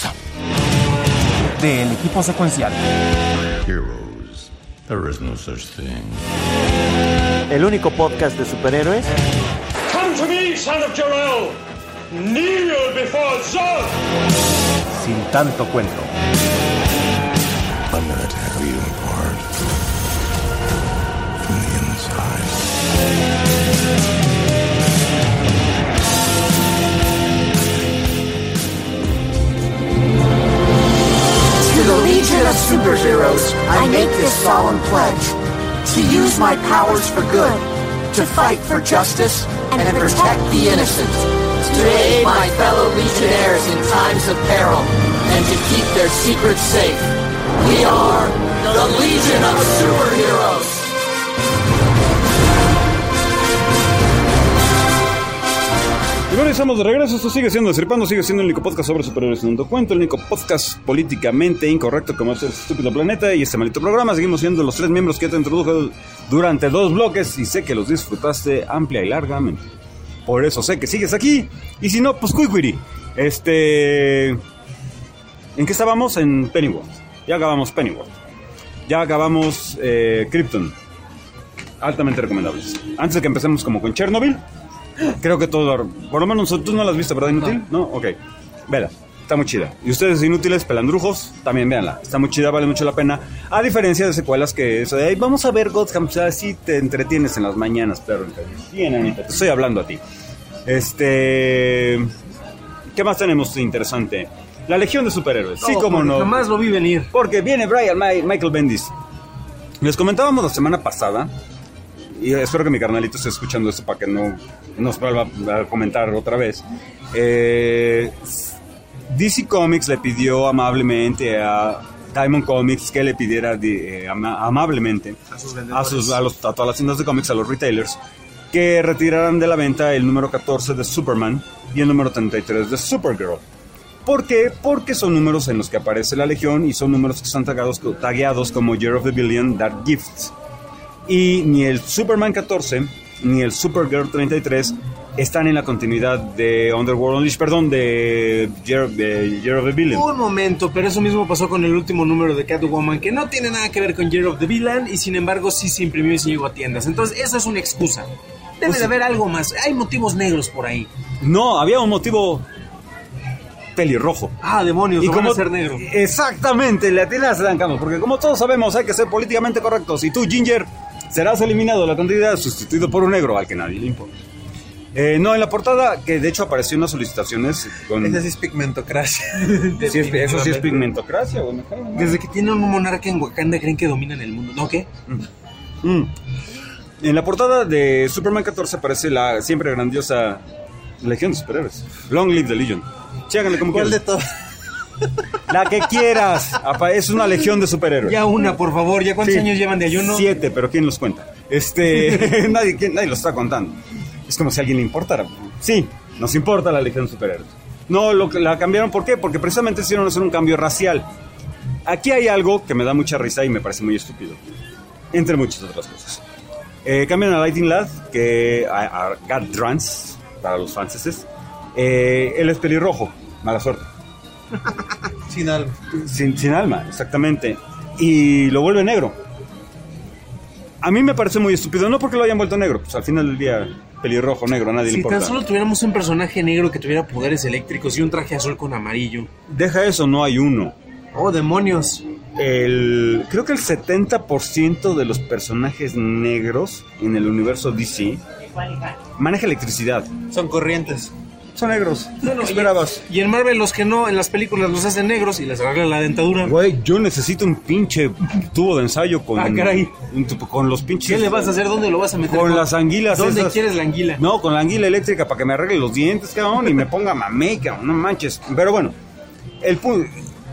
Del equipo secuencial. Heroes. There is no such thing. El único podcast de superhéroes. Come to me, son of Jor-El. Kneel before Zod. Sin tanto cuento. I'm gonna tear you apart. From the inside. To the Legion of Superheroes, I make this solemn pledge to use my powers for good, to fight for justice, and protect the innocent, to aid my fellow Legionnaires in times of peril, and to keep their secrets safe. We are the Legion of Superheroes! Y bueno, estamos de regreso. Esto sigue siendo Destripando, sigue siendo el único podcast sobre superhéroes en un cuento, el único podcast políticamente incorrecto como es el estúpido planeta y este maldito programa. Seguimos siendo los tres miembros que te introdujo durante dos bloques y sé que los disfrutaste amplia y largamente. Por eso sé que sigues aquí. Y si no, pues cuicuiri. Este... ¿En qué estábamos? En Pennyworth. Ya acabamos Pennyworth. Ya acabamos eh, Krypton. Altamente recomendables. Antes de que empecemos como con Chernobyl. Creo que todo, por lo menos tú no la has visto, ¿verdad, Inútil? No, no? Ok, vela. Está muy chida. Y ustedes inútiles, pelandrujos, también véanla. Está muy chida, vale mucho la pena. A diferencia de secuelas que eso de, "Ay, vamos a ver Gotham", o sea, así te entretienes en las mañanas, perro. Bien, Anita, te estoy hablando a ti. Este... ¿Qué más tenemos de interesante? La Legión de Superhéroes. Sí, No, como porque no. jamás lo vi venir. Porque viene Brian Ma- Michael Bendis. Les comentábamos la semana pasada, y espero que mi carnalito esté escuchando esto para que no nos vuelva a comentar otra vez. Eh, D C Comics le pidió amablemente a Diamond Comics que le pidiera de, eh, ama- amablemente A sus a, sus, a, los, a todas las tiendas de cómics, a los retailers, que retiraran de la venta el número catorce de Superman y el número treinta y tres de Supergirl. ¿Por qué? Porque son números en los que aparece la Legión y son números que están tagueados, tagueados como Year of the Billion Dark Gifts. Y ni el Superman catorce ni el Supergirl treinta y tres están en la continuidad de Underworld Unleashed, perdón, de Year, de Year of the Villain. Un momento, pero eso mismo pasó con el último número de Catwoman, que no tiene nada que ver con Year of the Villain, y sin embargo sí se imprimió y se llegó a tiendas. Entonces, esa es una excusa. Debe Pues, de haber algo más. Hay motivos negros por ahí. No, había un motivo pelirrojo. Ah, demonios, Y lo van como a hacer negro. Exactamente, le atinas Dan Campos, porque como todos sabemos hay que ser políticamente correctos, y tú, Ginger, serás eliminado de la continuidad, sustituido por un negro al que nadie le importa. Eh, no, en la portada, que de hecho apareció en unas solicitaciones con... Esa sí es pigmentocracia. Sí, es- eso sí es pigmentocracia, güey, me cae, ¿no? Desde que tienen un monarca en Wakanda creen que dominan el mundo. ¿No qué? Mm. En la portada de Superman catorce aparece la siempre grandiosa Legión de Superhéroes. Long Live the Legion. Cháganle como ¿Cuál de quieran. todos? La que quieras. Apa- Es una legión de superhéroes. Ya una, por favor. ¿Ya cuántos Sí. años llevan de ayuno? Siete, pero ¿quién los cuenta? Este, nadie, ¿quién- nadie los está contando. Es como si a alguien le importara. Sí, nos importa la Legión de Superhéroes. No, lo que la cambiaron, ¿por qué? Porque precisamente hicieron hacer un cambio racial. Aquí hay algo que me da mucha risa y me parece muy estúpido. Entre muchas otras cosas. Eh, cambian a Lightning Lad, que a, a Gat Drance, para los franceses. Eh, él es pelirrojo, mala suerte. Sin algo. Sin, sin alma, exactamente. Y lo vuelve negro. A mí me parece muy estúpido, no porque lo hayan vuelto negro, pues al final del día, pelirrojo, negro, a nadie le Si importa. tan solo tuviéramos un personaje negro que tuviera poderes eléctricos y un traje azul con amarillo. Deja eso, no hay uno. Oh, demonios. El, creo que el setenta por ciento de los personajes negros en el universo D C maneja electricidad. Son corrientes. Son negros. Bueno, ¿Qué esperabas? Y en Marvel los que no, en las películas los hacen negros y les arreglan la dentadura. Güey, yo necesito un pinche tubo de ensayo con, Ah, caray. un tu- con los pinches... ¿Qué le vas a hacer? ¿Dónde lo vas a meter? Con las anguilas ¿Dónde esas. quieres la anguila? No, con la anguila eléctrica para que me arregle los dientes, cabrón, y me ponga mamey, cabrón, no manches. Pero bueno, el punto...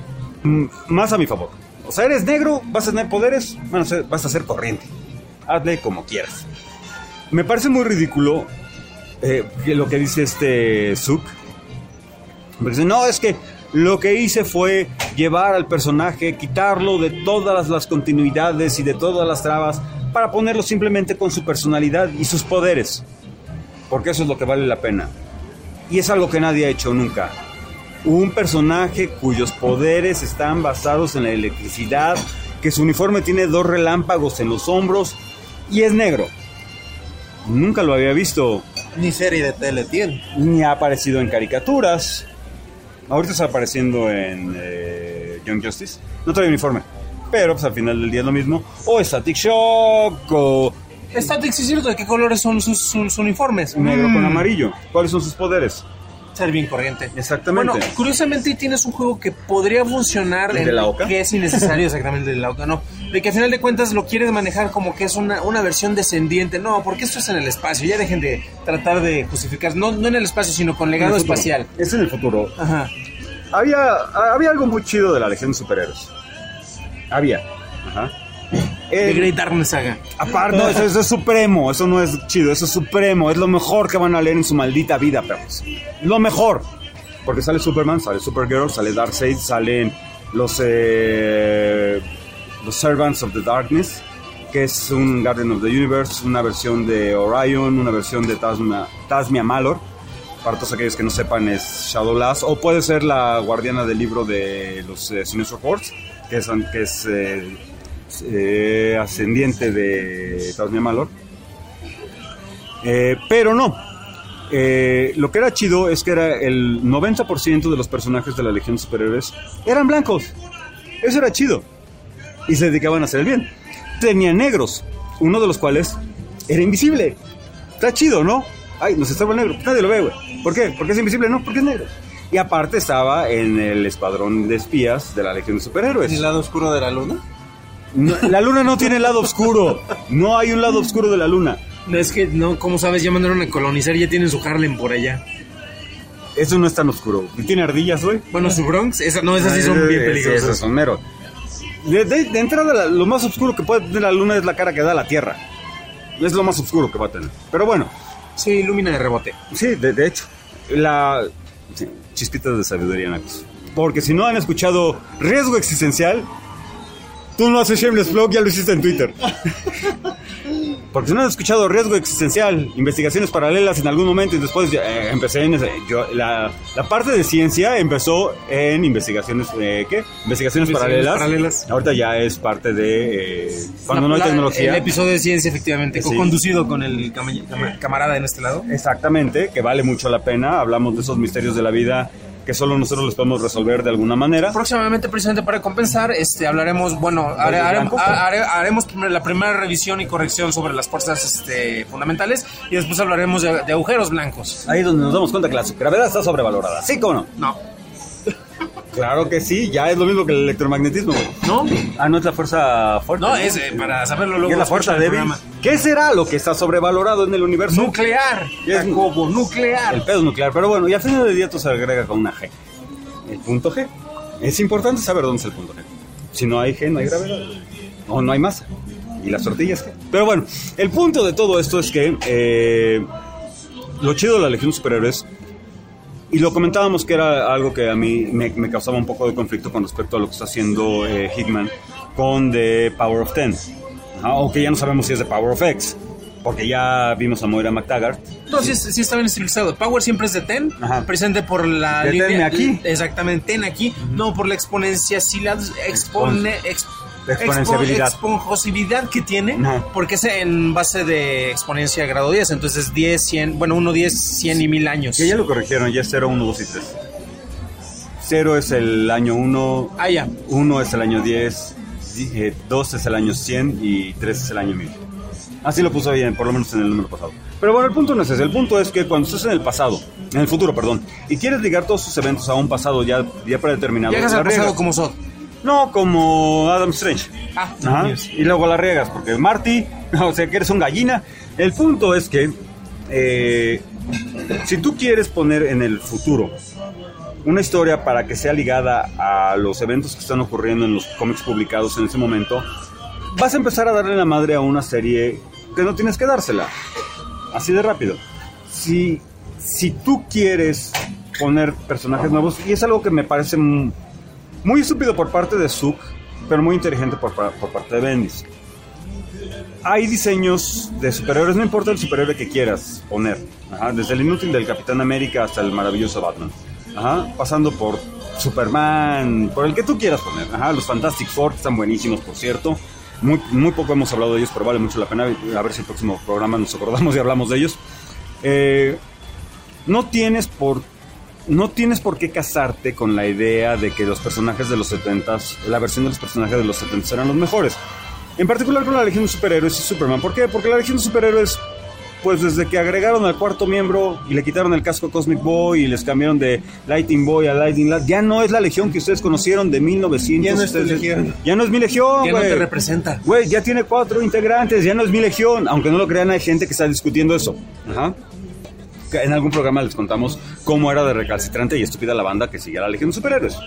Más a mi favor. O sea, eres negro, vas a tener poderes, van a ser- vas a ser corriente. Hazle como quieras. Me parece muy ridículo eh, que lo que dice este Zook. Porque dice, no, es que lo que hice fue llevar al personaje, quitarlo de todas las continuidades y de todas las trabas para ponerlo simplemente con su personalidad y sus poderes. Porque eso es lo que vale la pena. Y es algo que nadie ha hecho nunca. Un personaje cuyos poderes están basados en la electricidad, que su uniforme tiene dos relámpagos en los hombros y es negro. Nunca lo había visto. Ni serie de tele tiene. Ni ha aparecido en caricaturas. Ahorita está apareciendo en eh, Young Justice. No trae uniforme, pero pues al final del día es lo mismo. O Static Shock, o Static, sí es cierto. ¿De qué colores son sus, sus uniformes? negro Mm. con amarillo. ¿Cuáles son sus poderes? Ser bien corriente. Exactamente. Bueno, curiosamente tienes un juego que podría funcionar ¿El en de la Oca? que es innecesario exactamente el de la Oca, no. De que al final de cuentas lo quieres manejar como que es una, una versión descendiente. No, porque esto es en el espacio. Ya dejen de tratar de justificar. No, no en el espacio, sino con legado En el futuro. espacial. Es en el futuro. Ajá. Había, había algo muy chido de la Legión de Superhéroes. Había. Ajá. The El- Great Darkness Saga. Aparte, no, eso, eso es supremo, eso no es chido, eso es supremo, es lo mejor que van a leer en su maldita vida, perros. Lo mejor. Porque sale Superman, sale Supergirl, sale Darkseid, salen los, eh, los Servants of the Darkness, que es un Guardian of the Universe, una versión de Orion, una versión de Tasma, Tasmia Malor. Para todos aquellos que no sepan, es Shadowlass, o puede ser la guardiana del libro de los eh, Sinister Force, que es, que es eh, eh, ascendiente de Tasmia Malor. Eh, pero no. eh, lo que era chido es que era el noventa por ciento de los personajes de la Legión de Superhéroes eran blancos. Eso era chido. Y se dedicaban a hacer el bien. Tenían negros, uno de los cuales era invisible. Está chido, ¿no? Ay, nos estaba el negro. Nadie lo ve, güey. ¿Por qué? ¿Porque es invisible? No, porque es negro. Y aparte estaba en el escuadrón de espías de la Legión de Superhéroes. ¿El lado oscuro de la luna? No, la luna no tiene lado oscuro. No hay un lado oscuro de la luna. No, es que, no, como sabes, ya mandaron a colonizar, ya tienen su Harlem por allá. Eso no es tan oscuro. ¿Tiene ardillas, güey? Bueno, su Bronx, esa, no, esas sí son bien peligrosas. Sí, esas son mero. De, de, de entrada, la, lo más oscuro que puede tener la luna es la cara que da la Tierra. Es lo más oscuro que va a tener. Pero bueno. Sí, ilumina de rebote. Sí, de, de hecho. La... Sí, chispitas de sabiduría, Nacos. Porque si no han escuchado Riesgo Existencial, tú no haces Shameless Vlog, ya lo hiciste en Twitter. Porque si no han escuchado Riesgo Existencial, investigaciones paralelas en algún momento y después eh, empecé en ese, yo, la, la parte de ciencia empezó en investigaciones, eh, ¿qué? Investigaciones, investigaciones paralelas. paralelas. Ahorita ya es parte de eh, cuando la, no hay la, tecnología. El episodio de ciencia, efectivamente, sí. Conducido con el cam cam camarada en este lado. Exactamente, que vale mucho la pena. Hablamos de esos misterios de la vida que solo nosotros los podemos resolver de alguna manera. Próximamente, precisamente para compensar, este, hablaremos, bueno, hare, hare, hare, haremos la primera revisión y corrección sobre las fuerzas este, fundamentales y después hablaremos de, de agujeros blancos. Ahí es donde nos damos cuenta que la gravedad está sobrevalorada. ¿Sí o no? No. Claro que sí, ya es lo mismo que el electromagnetismo, güey. ¿No? Ah, no es la fuerza fuerte. No, es eh, para saberlo luego. ¿Qué es la fuerza débil? Programa. ¿Qué será lo que está sobrevalorado en el universo? Nuclear. Es como nuclear. El pedo nuclear, pero bueno, y al final del día todo se agrega con una G. El punto G. Es importante saber dónde es el punto G. Si no hay G, no hay gravedad. O no hay masa. Y las tortillas, ¿qué? Pero bueno, el punto de todo esto es que eh, lo chido de la Legión de Superhéroes, y lo comentábamos que era algo que a mí me, me causaba un poco de conflicto con respecto a lo que está haciendo eh, Hickman con The Power of Ten. Aunque ya no sabemos si es The Power of X, porque ya vimos a Moira McTaggart. No, sí, sí está bien estilizado. Power siempre es de Ten, Ajá. presente por la de línea... Ten aquí. Exactamente, Ten aquí. Uh-huh. No, por la exponencialidad... Expone, exp, exponenciabilidad. Exponencialidad que tiene, no. Porque es en base de exponencia grado diez, entonces diez, cien, bueno, uno, diez, cien y mil años. Que ya lo corrigieron, ya es cero, uno, dos y tres. cero es el año uno, ah, ya. uno es el año diez, dos es el año cien y tres es el año mil. Así lo puso bien, por lo menos en el número pasado. Pero bueno, el punto no es ese. El punto es que cuando estás en el pasado, en el futuro, perdón, y quieres ligar todos tus eventos a un pasado ya, ya predeterminado. Llegas al pasado como Zod. No, como Adam Strange. Ah, Ajá. Y luego la riegas, porque Marty, o sea, que eres un gallina. El punto es que eh, si tú quieres poner en el futuro una historia para que sea ligada a los eventos que están ocurriendo en los cómics publicados en ese momento, vas a empezar a darle la madre a una serie que no tienes que dársela. Así de rápido. Si, si tú quieres poner personajes nuevos, y es algo que me parece muy, muy estúpido por parte de Zook, pero muy inteligente por, por parte de Bendis. Hay diseños de superhéroes, no importa el superhéroe que quieras poner. Ajá, desde el inútil del Capitán América hasta el maravilloso Batman. Ajá, pasando por Superman, por el que tú quieras poner. Ajá, los Fantastic Four, que están buenísimos, por cierto. Muy, muy poco hemos hablado de ellos, pero vale mucho la pena. A ver si el próximo programa nos acordamos y hablamos de ellos. Eh, no tienes por no tienes por qué casarte con la idea de que los personajes de los setentas, la versión de los personajes de los setentas eran los mejores. En particular con la Legión de Superhéroes y Superman. ¿Por qué? Porque la Legión de Superhéroes, pues desde que agregaron al cuarto miembro y le quitaron el casco a Cosmic Boy y les cambiaron de Lightning Boy a Lightning Lad, ya no es la Legión que ustedes conocieron de mil novecientos. Ya no es tu Legión. Ya no es mi Legión, güey. Ya no te representa. Güey, ya tiene cuatro integrantes, ya no es mi Legión. Aunque no lo crean, hay gente que está discutiendo eso. Ajá. En algún programa les contamos cómo era de recalcitrante y estúpida la banda que seguía la Legión de Superhéroes.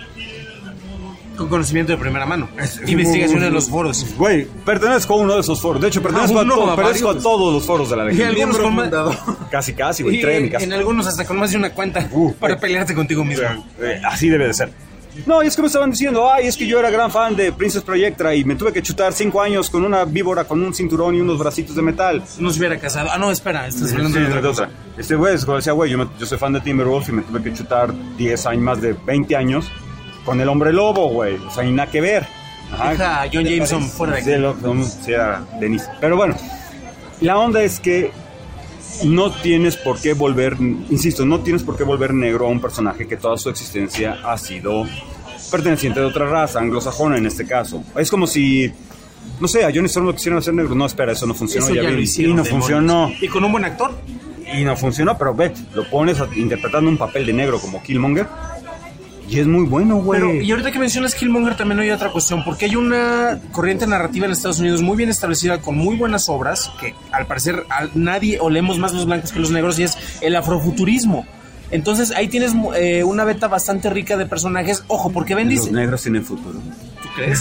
Con conocimiento de primera mano. Investigación en los foros. Güey, pertenezco a uno de esos foros. De hecho, pertenezco, ah, uno, a, to- a, pertenezco a todos los foros de la Legión. Y algunos con más... Casi, casi, güey. Trae mi casa. En algunos hasta con más de una cuenta uh, para eh, pelearte contigo mismo. Eh, así debe de ser. No, y es que me estaban diciendo, ay, es que yo era gran fan de Princess Projectra y me tuve que chutar cinco años con una víbora con un cinturón y unos bracitos de metal. No se hubiera casado. Ah, no, espera, estás hablando sí, de otra de cosa. otra. Este güey, como decía, güey, yo, yo soy fan de Timberwolf y me tuve que chutar diez años, más de veinte años con el Hombre Lobo, güey. O sea, y nada que ver. Ajá. Deja a John Jameson fuera de aquí. Sí, lo, sí, era Denise. Pero bueno, la onda es que no tienes por qué volver, insisto, no tienes por qué volver negro a un personaje que toda su existencia ha sido perteneciente de otra raza, anglosajona en este caso. Es como si, no sé, a Johnny Storm lo quisieron hacer negro. No, espera, eso no funcionó. Eso ya ya vi, lo hicieron, y no demonios. funcionó. Y con un buen actor. Y no funcionó, pero ve, lo pones a- interpretando un papel de negro como Killmonger y es muy bueno, güey. Pero, y ahorita que mencionas Killmonger también hay otra cuestión, porque hay una corriente narrativa en Estados Unidos muy bien establecida, con muy buenas obras, que al parecer a nadie olemos más los blancos que los negros, y es el afrofuturismo. Entonces ahí tienes eh, una beta bastante rica de personajes. Ojo, porque Ben Los dice... negros tienen futuro. ¿Tú crees?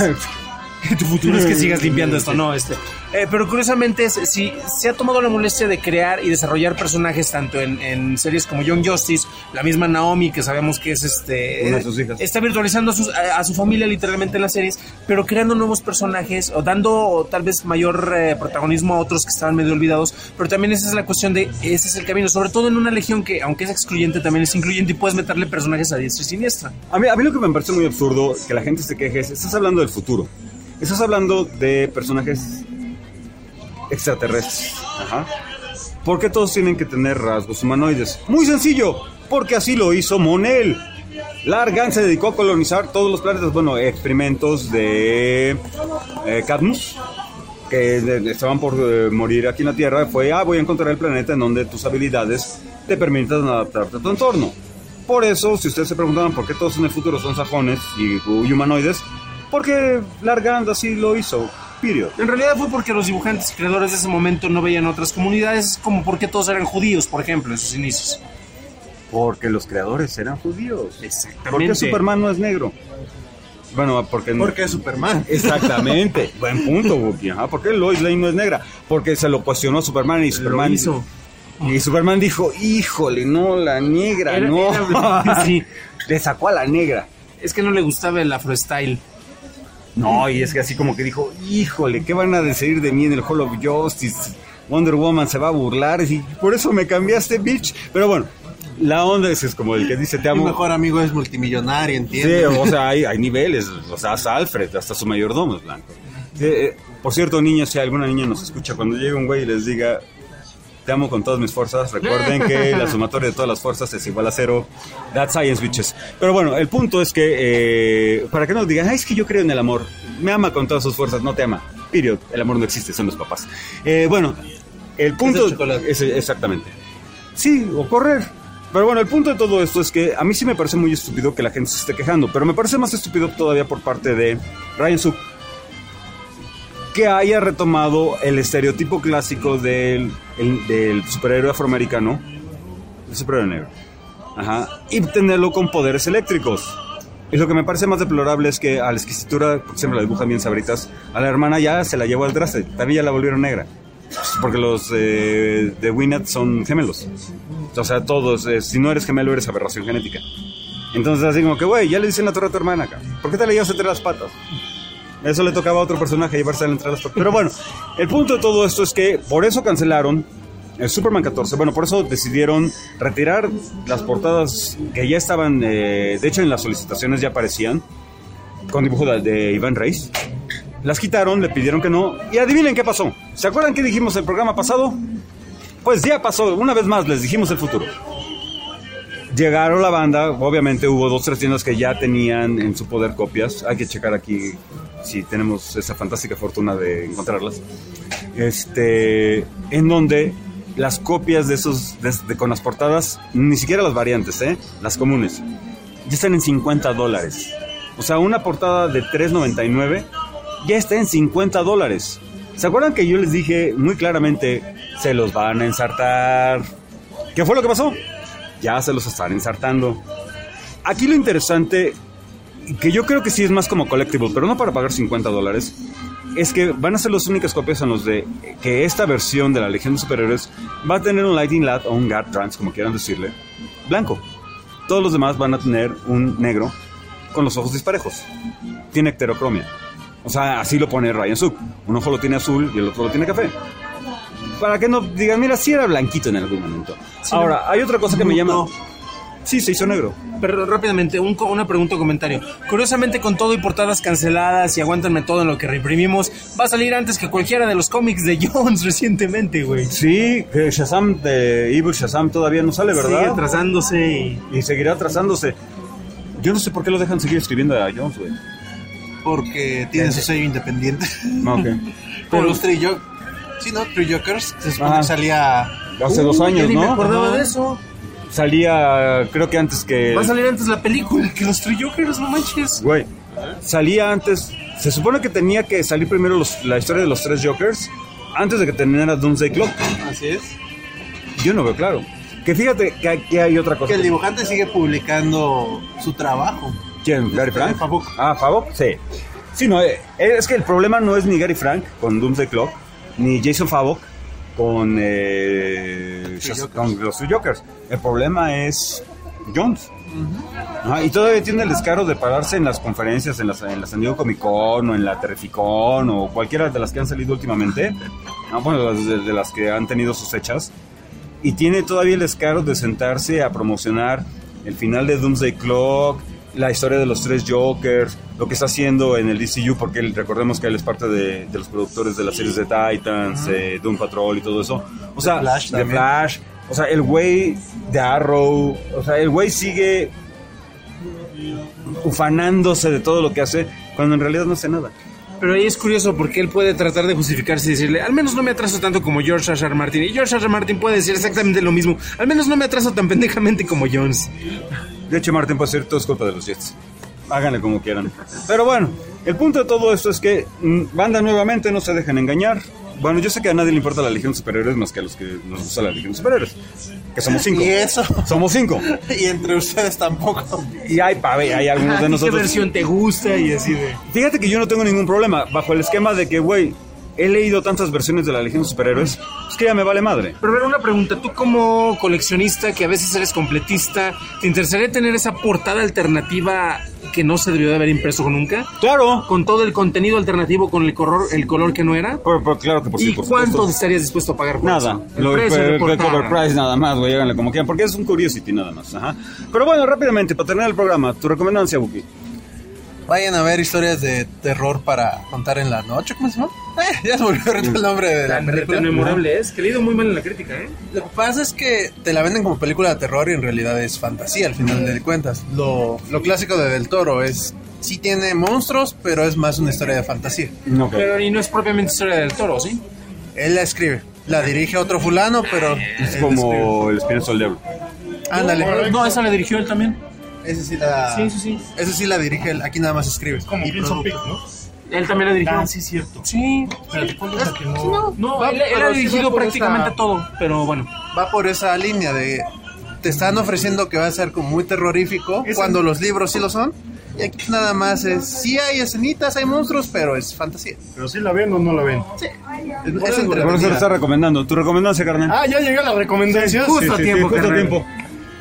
Tu futuro es que sigas limpiando esto, no, este. Eh, pero curiosamente, es, si se ha tomado la molestia de crear y desarrollar personajes tanto en, en series como Young Justice, la misma Naomi, que sabemos que es este. Una de eh, sus hijas. Está virtualizando a, sus- a- a su familia literalmente en las series, pero creando nuevos personajes o dando tal vez mayor eh, protagonismo a otros que estaban medio olvidados. Pero también esa es la cuestión de ese es el camino, sobre todo en una legión que, aunque es excluyente, también es incluyente y puedes meterle personajes a diestra y siniestra. A mí, a mí lo que me parece muy absurdo que la gente se queje es, estás hablando del futuro. Estás hablando de personajes extraterrestres. Ajá. ¿Por qué todos tienen que tener rasgos humanoides? Muy sencillo, porque así lo hizo Monel. Largan se dedicó a colonizar todos los planetas. Bueno, experimentos de eh, Cadmus, que de- estaban por eh, morir aquí en la Tierra. Fue, ah, voy a encontrar el planeta en donde tus habilidades te permitan adaptarte a tu entorno. Por eso, si ustedes se preguntaban por qué todos en el futuro son sajones y, y humanoides, porque Largand así lo hizo, period. En realidad fue porque los dibujantes y creadores de ese momento no veían otras comunidades, es como porque todos eran judíos, por ejemplo, en sus inicios. Porque los creadores eran judíos. Exactamente. ¿Por qué Superman no es negro? Bueno, porque... Porque es Superman. Exactamente. Buen punto, Wookie. Ajá. ¿Por qué Lois Lane no es negra? Porque se lo cuestionó Superman y Superman... hizo. Y Superman dijo, híjole, no, la negra, Era- no. era- sí. Le sacó a la negra. Es que no le gustaba el afro-style. No, y es que así como que dijo, híjole, ¿qué van a decir de mí en el Hall of Justice? Wonder Woman se va a burlar y por eso me cambiaste, bitch. Pero bueno, la onda es, es como el que dice te Mi amo. mejor amigo es multimillonario, Sí, ¿entiendes? o sea, hay, hay niveles, o sea, hasta Alfred, hasta su mayordomo es blanco. Eh, eh, por cierto, niños, si alguna niña nos escucha, cuando llegue un güey y les diga, te amo con todas mis fuerzas, recuerden que la sumatoria de todas las fuerzas es igual a cero. That's science, bitches. Pero bueno, el punto es que, eh, para que no digan, ay, es que yo creo en el amor, me ama con todas sus fuerzas, no te ama. Period, el amor no existe, son los papás. Eh, bueno, el punto... Es el chocolate. es- exactamente. Sí, o correr. Pero bueno, el punto de todo esto es que a mí sí me parece muy estúpido que la gente se esté quejando, pero me parece más estúpido todavía por parte de Ryan Suk, que haya retomado el estereotipo clásico del, el- del superhéroe afroamericano, el superhéroe negro, ajá, y tenerlo con poderes eléctricos. Y lo que me parece más deplorable es que a la exquisitura, porque siempre la dibujan bien sabritas, a la hermana ya se la llevó al traste, también ya la volvieron negra. Porque los eh, de Winnet son gemelos. O sea, todos, eh, si no eres gemelo, eres aberración genética. Entonces, así como que, güey, ya le dicen la torre a tu hermana acá. ¿Por qué te la llevas entre las patas? Eso le tocaba a otro personaje llevársela entre las patas. Pero bueno, el punto de todo esto es que por eso cancelaron el Superman catorce. Bueno, por eso decidieron retirar las portadas que ya estaban, eh, de hecho, en las solicitaciones ya aparecían, con dibujo de, de Iván Reis. Las quitaron, le pidieron que no. Y adivinen qué pasó. ¿Se acuerdan qué dijimos el programa pasado? Pues ya pasó. Una vez más les dijimos el futuro. Llegaron la banda. Obviamente hubo dos, tres tiendas que ya tenían en su poder copias. Hay que checar aquí si tenemos esa fantástica fortuna de encontrarlas. Este, en donde las copias de esos, de, de- con las portadas, ni siquiera las variantes, ¿eh? Las comunes, ya están en cincuenta dólares. O sea, una portada de tres noventa y nueve ya está en cincuenta dólares. ¿Se acuerdan que yo les dije muy claramente, se los van a ensartar? ¿Qué fue lo que pasó? Ya se los están ensartando. Aquí lo interesante, que yo creo que sí es más como collectible, pero no para pagar cincuenta dólares, es que van a ser las únicas copias en los de que esta versión de la Legión de Superhéroes va a tener un Lightning Lad o un Guard Trans, como quieran decirle, blanco. Todos los demás van a tener un negro con los ojos disparejos. Tiene heterocromia. O sea, así lo pone Ryan Suk. Un ojo lo tiene azul y el otro lo tiene café. Para que no digan, mira, sí era blanquito en algún momento. Sí, Ahora, hay otra cosa que me llama... Sí, se hizo negro. Pero rápidamente, un, una pregunta o comentario. Curiosamente, con todo y portadas canceladas y aguántenme todo en lo que reimprimimos, va a salir antes que cualquiera de los cómics de Jones recientemente, güey. Sí, que Shazam de Evil Shazam todavía no sale, ¿verdad? Sigue atrasándose y... y seguirá atrasándose. Yo no sé por qué lo dejan seguir escribiendo a Jones, güey. Porque tiene su sello independiente. Ok. Por los Three Jokers. Sí, ¿no? Three Jokers. Se supone Ajá. que salía... Hace dos años, yo ni ¿no? me acordaba Ajá. de eso. Salía, creo que antes que... Va a salir antes la película que los Three Jokers, no manches. Güey, salía antes... Se supone que tenía que salir primero los, la historia de los tres Jokers antes de que terminara Doomsday Clock. Así es. Yo no veo claro. Que fíjate que aquí hay otra cosa. Que el dibujante sigue publicando su trabajo. ¿Quién? ¿Gary Frank? Favok. Ah, Favok, sí. Sí, no, eh, es que el problema no es ni Gary Frank con Doomsday Clock, ni Jason Favok con, eh, Shaz- con los Three Jokers. El problema es Jones. Uh-huh. Ajá, y todavía tiene el descaro de pararse en las conferencias, en la, en la San Diego Comic Con o en la Terrificon o cualquiera de las que han salido últimamente. Ah, bueno, de, de las que han tenido sus fechas. Y tiene todavía el descaro de sentarse a promocionar el final de Doomsday Clock, la historia de los tres Jokers, lo que está haciendo en el D C U, porque él, recordemos que él es parte de, de los productores de las series de Titans, uh-huh. eh, Doom Patrol y todo eso. O sea, The Flash, The Flash, o sea, el güey de Arrow, o sea, el güey sigue ufanándose de todo lo que hace, cuando en realidad no hace nada. Pero ahí es curioso porque él puede tratar de justificarse y decirle, al menos no me atraso tanto como George R. R. Martin. Y George R. R. Martin puede decir exactamente lo mismo. Al menos no me atraso tan pendejamente como Jones. De hecho, Martin puede decir, todo es culpa de los Jets. Háganle como quieran. Pero bueno, el punto de todo esto es que mm, banda, nuevamente, no se dejen engañar. Bueno, yo sé que a nadie le importa la Legión de Superhéroes más que a los que nos gusta la Legión de Superhéroes. Que somos cinco. Y eso. Somos cinco. Y entre ustedes tampoco. Y hay, pa, hay algunos de nosotros. ¿Qué versión te gusta? Y así de... Fíjate que yo no tengo ningún problema. Bajo el esquema de que, güey, he leído tantas versiones de la Legión de Superhéroes, es que ya me vale madre. Pero a ver, una pregunta. Tú como coleccionista, que a veces eres completista, ¿te interesaría tener esa portada alternativa que no se debió de haber impreso nunca? Claro. Con todo el contenido alternativo, con el color, el color que no era. Por, por, claro que por sí, ¿Y por cuánto supuesto. estarías dispuesto a pagar por nada, eso? El lo, precio el, de el cover portada. price nada más, güey, háganle como quieran, porque es un curiosity nada más. Ajá. Pero bueno, rápidamente, para terminar el programa, tu recomendancia, Buki. Vayan a ver historias de terror para contar en la noche. ¿Cómo se llama? Eh, ya se volvió ahorita el nombre de la Tan, película. tan memorable es, que le he ido muy mal en la crítica, ¿eh? Lo que pasa es que te la venden como película de terror y en realidad es fantasía al final de cuentas. Lo, lo clásico de Del Toro es, sí tiene monstruos, pero es más una historia de fantasía. Okay. Pero y no es propiamente historia del Toro, ¿sí? Él la escribe, la dirige a otro fulano, pero... Es como el Espinazo del Diablo. Ándale. No, esa la dirigió él también. Ese sí la... Sí, sí, sí. Ese sí la dirige él, aquí nada más escribe. Como Crimson Peak, ¿no? Él también la dirigió. Ah, sí, cierto. Sí. Espérate, ¿cuál es la que no...? No, no Va, él, él pero ha sí dirigido va por prácticamente esa- todo, pero bueno. Va por esa línea de... Te están ofreciendo que va a ser como muy terrorífico, Ese- cuando los libros sí lo son. Y aquí nada más es... Sí hay escenitas, hay monstruos, pero es fantasía. ¿Pero sí la ven o no la ven? Sí. Es, es Por eso lo entretenida. está recomendando. Tu recomendancia, carnal. Ah, ya llegó la recomendación. Justo a tiempo, justo a carnal. tiempo.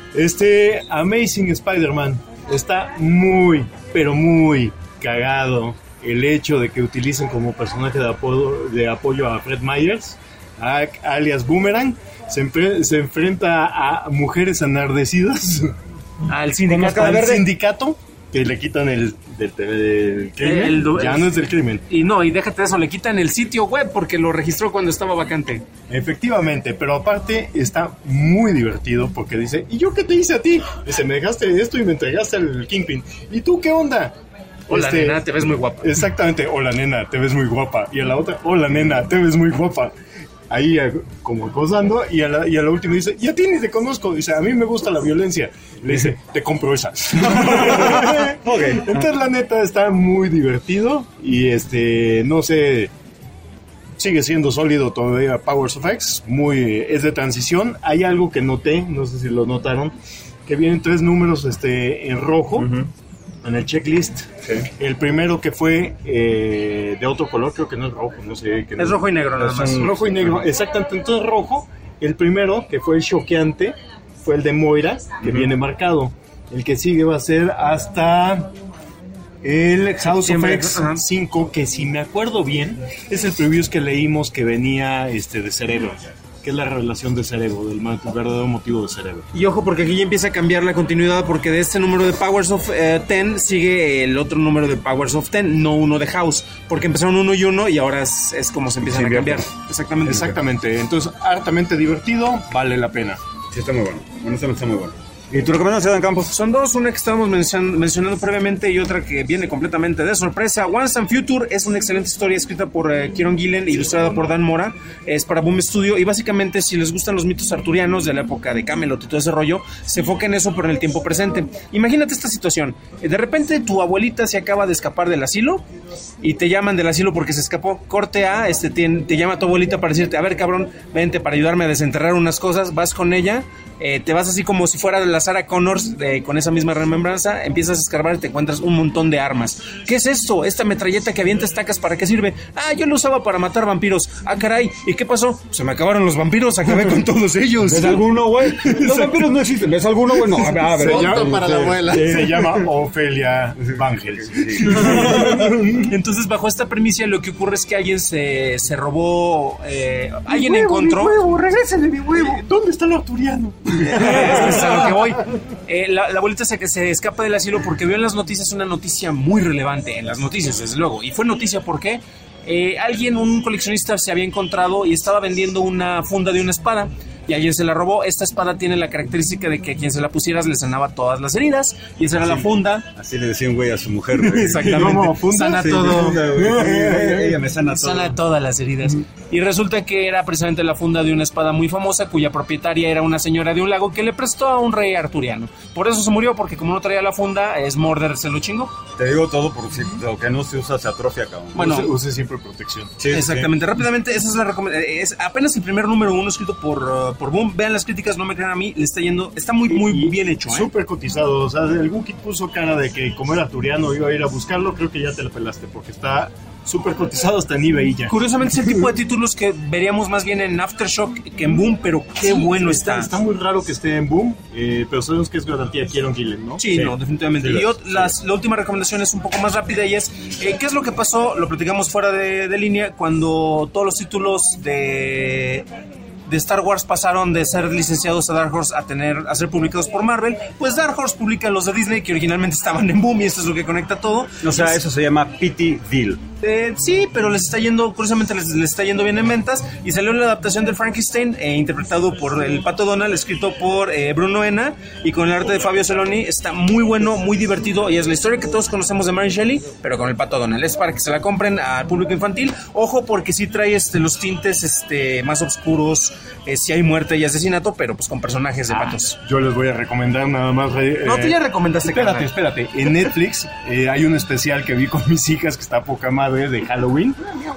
Este Amazing Spider-Man está muy, pero muy cagado el hecho de que utilicen como personaje de apoyo, de apoyo a Fred Myers, a- alias Boomerang. Se, enfre- se enfrenta a mujeres enardecidas, Al sindicato. al sindicato, que le quitan el del, del crimen. El du- ya no es del crimen. Y no, y déjate de eso, le quitan el sitio web porque lo registró cuando estaba vacante. Efectivamente, pero aparte está muy divertido porque dice, ¿y yo qué te hice a ti? Dice, me dejaste esto y me entregaste al Kingpin. ¿Y tú qué onda? Hola, Este, nena, te ves muy guapa. Exactamente, hola nena, te ves muy guapa. Y a la otra, hola nena, te ves muy guapa. Ahí eh, como acosando y a, la, y a la última dice, y a ti ni te conozco. Dice, a mí me gusta la violencia. Le dice, te compro esa. Okay. Entonces la neta está muy divertido y este, no sé, sigue siendo sólido todavía Powers of X, muy, es de transición. Hay algo que noté, no sé si lo notaron, que vienen tres números este, en rojo. Uh-huh. En el checklist, sí. El primero que fue eh, de otro color, creo que no es rojo, no sé. Que es no, rojo y negro nada más. Rojo y negro, exactamente. Entonces rojo, el primero que fue el choqueante, fue el de Moira, que uh-huh. viene marcado. El que sigue va a ser hasta el House of X cinco, que si me acuerdo bien, es el previews que leímos que venía este de Cerebro. que es la revelación de Cerebro, del ma- verdadero motivo de Cerebro. Y ojo, porque aquí ya empieza a cambiar la continuidad, porque de este número de Powers of eh, ten sigue el otro número de Powers of ten, no uno de House, porque empezaron uno y uno y ahora es, es como se empiezan Sí, a cambiar. Exactamente. Exactamente. Entonces, hartamente divertido, vale la pena. Sí, está muy bueno. Honestamente está muy bueno. ¿Y tu recomendación, Dan Campos? Son dos, una que estábamos mencion- mencionando previamente y otra que viene completamente de sorpresa. Once and Future es una excelente historia escrita por eh, Kieron Gillen, ilustrada por Dan Mora. Es para Boom Studio y básicamente, si les gustan los mitos arturianos de la época de Camelot y todo ese rollo, se enfoca en eso pero en el tiempo presente. Imagínate esta situación. De repente tu abuelita se acaba de escapar del asilo y te llaman del asilo porque se escapó. Corte A, este, te, te llama tu abuelita para decirte, a ver cabrón, vente para ayudarme a desenterrar unas cosas. Vas con ella. Eh, te vas así como si fuera de la Sarah Connors, de, con esa misma remembranza, empiezas a escarbar y te encuentras un montón de armas. ¿Qué es esto? Esta metralleta que avienta estacas, ¿para qué sirve? Ah, yo lo usaba para matar vampiros. Ah, caray, ¿y qué pasó? Se me acabaron los vampiros, acabé con todos ellos. ¿Ves alguno, güey? Los vampiros no existen. ¿Ves alguno, güey? No, a ver, a ver. Se llama, para la abuela. Se llama Ofelia Vangel. Entonces, bajo esta premisa, lo que ocurre es que alguien se, se robó, eh, alguien huevo, encontró... Mi huevo, regrésenle mi huevo. ¿Dónde está el arturiano? Es a lo que voy. Eh, la, la abuelita se, se escapa del asilo porque vio en las noticias una noticia muy relevante. En las noticias, desde luego. Y fue noticia porque eh, alguien, un coleccionista, se había encontrado y estaba vendiendo una funda de una espada. Y alguien se la robó. Esta espada tiene la característica de que a quien se la pusieras le sanaba todas las heridas. Y esa era la funda. Así le decía un güey a su mujer, güey. Exactamente. ¿Cómo, funda? Sana Sí, todo. funda, güey. Ella me sana todo. Sana todas las heridas. Y resulta que era precisamente la funda de una espada muy famosa cuya propietaria era una señora de un lago que le prestó a un rey arturiano. Por eso se murió, porque como no traía la funda, es Mordor se lo chingó. Te digo todo por si lo que no se usa se atrofia, cabrón. Bueno, use, use siempre protección. Sí, exactamente. Sí. Rápidamente, esa es la recomendación. Es apenas el primer número uno escrito por, uh, por Boom. Vean las críticas, no me crean a mí. Le está yendo, está muy, muy Y bien hecho, ¿eh? Súper cotizado. O sea, el Wookiee puso cara de que como era arturiano iba a ir a buscarlo. Creo que ya te la pelaste porque está súper cotizado hasta en eBay ya. Curiosamente es el tipo de títulos que veríamos más bien en Aftershock que en Boom, pero qué Sí, bueno está, está. está. muy raro que esté en Boom, eh, pero sabemos que es garantía Kieron Gillen, ¿no? Sí, sí, no, definitivamente. Sí, y yo, sí. las, la última recomendación es un poco más rápida y es, eh, ¿qué es lo que pasó? Lo platicamos fuera de, de línea cuando todos los títulos de... de Star Wars pasaron de ser licenciados a Dark Horse a tener a ser publicados por Marvel. Pues Dark Horse publica los de Disney que originalmente estaban en Boom y esto es lo que conecta todo. O sea, eso se llama Pity Deal. Eh, sí, pero les está yendo, curiosamente les, les está yendo bien en ventas y salió la adaptación del Frankenstein eh, interpretado por el Pato Donald, escrito por eh, Bruno Ena y con el arte de Fabio Celoni. Está muy bueno, muy divertido y es la historia que todos conocemos de Mary Shelley, pero con el Pato Donald. Es para que se la compren al público infantil. Ojo, porque sí trae este, los tintes este, más oscuros, eh, sí hay muerte y asesinato, pero pues con personajes de Ah, patos. Yo les voy a recomendar nada más. Eh, No, tú ya recomendaste. Espérate, carnal. espérate. En Netflix eh, hay un especial que vi con mis hijas que está poca madre de Halloween,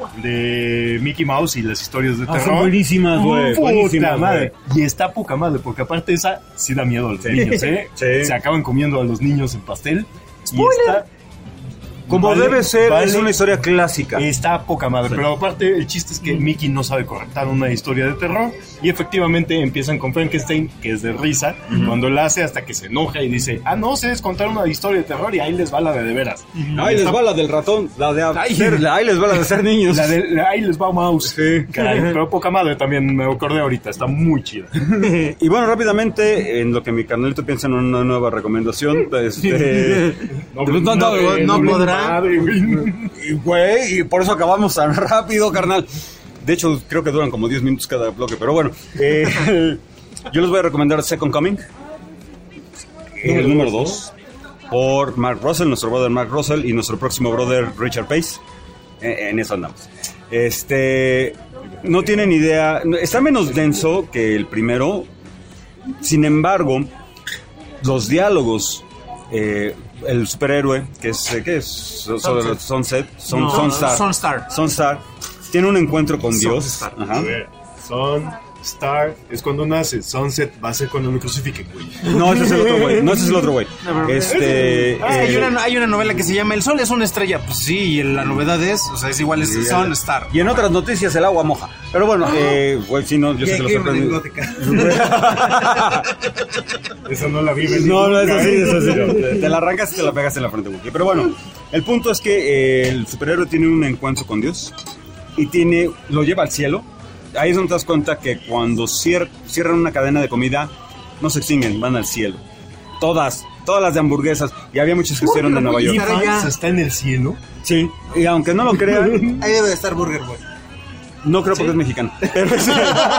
de Mickey Mouse y las historias de Ah, terror. son buenísimas, güey. Puta Buenísimas, madre. Y está poca madre, porque aparte esa sí da miedo a los niños, ¿eh? Sí. Se acaban comiendo a los niños en pastel. Spoiler. Y está... Como Vale, debe ser, vale. es una historia clásica. Está poca madre, pero aparte el chiste es que Mickey no sabe conectar una historia de terror y efectivamente empiezan con Frankenstein, que es de risa, Ujú. cuando la hace hasta que se enoja y dice, ah, no, sé es contar una historia de terror y ahí les va la de de veras. Ahí les va la del ratón, la de ser, ahí les va la de ser niños. La de, la- ahí les va Mouse. Sí. Caray, pero poca madre también, me acordé ahorita, está muy chida. Y bueno, rápidamente, en lo que mi carnalito piensa en una nueva recomendación, este... No, no, no, no, eh, no doble podrá. madre, güey. Y, güey, y por eso acabamos tan rápido, carnal. De hecho, creo que duran como diez minutos cada bloque, pero bueno. Eh, yo les voy a recomendar Second Coming, el número dos, por Mark Russell, nuestro brother Mark Russell, y nuestro próximo brother Richard Pace. Eh, en eso andamos. Este... No tienen idea... Está menos denso que el primero. Sin embargo, los diálogos... Eh, el superhéroe, que es, ¿qué es? Sunset. Sunset. Son, No, Sunstar. Sunstar. Sunstar. Tiene un encuentro con Dios. Sunstar. Ajá. A ver, Sun, Star, es cuando nace. Sunset va a ser cuando lo crucifiquen, güey. No, ese es el otro güey. No, ese es el otro güey. Este. Ah, hay, eh, una, hay una novela que se llama El Sol es una estrella. Pues sí, y la novedad es, o sea, es igual, es Sí, Sun Star. Y en otras noticias el agua moja. Pero bueno, eh, güey, sí, no, yo sé que lo sorprendí. Esa no la vi venir. No, no, es nunca, así, ¿eh? es así. Te la arrancas y te la pegas en la frente, Wookie. Pero bueno, el punto es que eh, el superhéroe tiene un encuentro con Dios y tiene, lo lleva al cielo ahí es donde te das cuenta que cuando cier- cierran una cadena de comida, no se extinguen, van al cielo. Todas, todas las de hamburguesas. Y había muchas que hicieron de Nueva York. ¿Defines está en el cielo? Sí, y aunque no lo crean... Ahí debe de estar Burger Boy. No creo, ¿sí? Porque es mexicano. Pero es,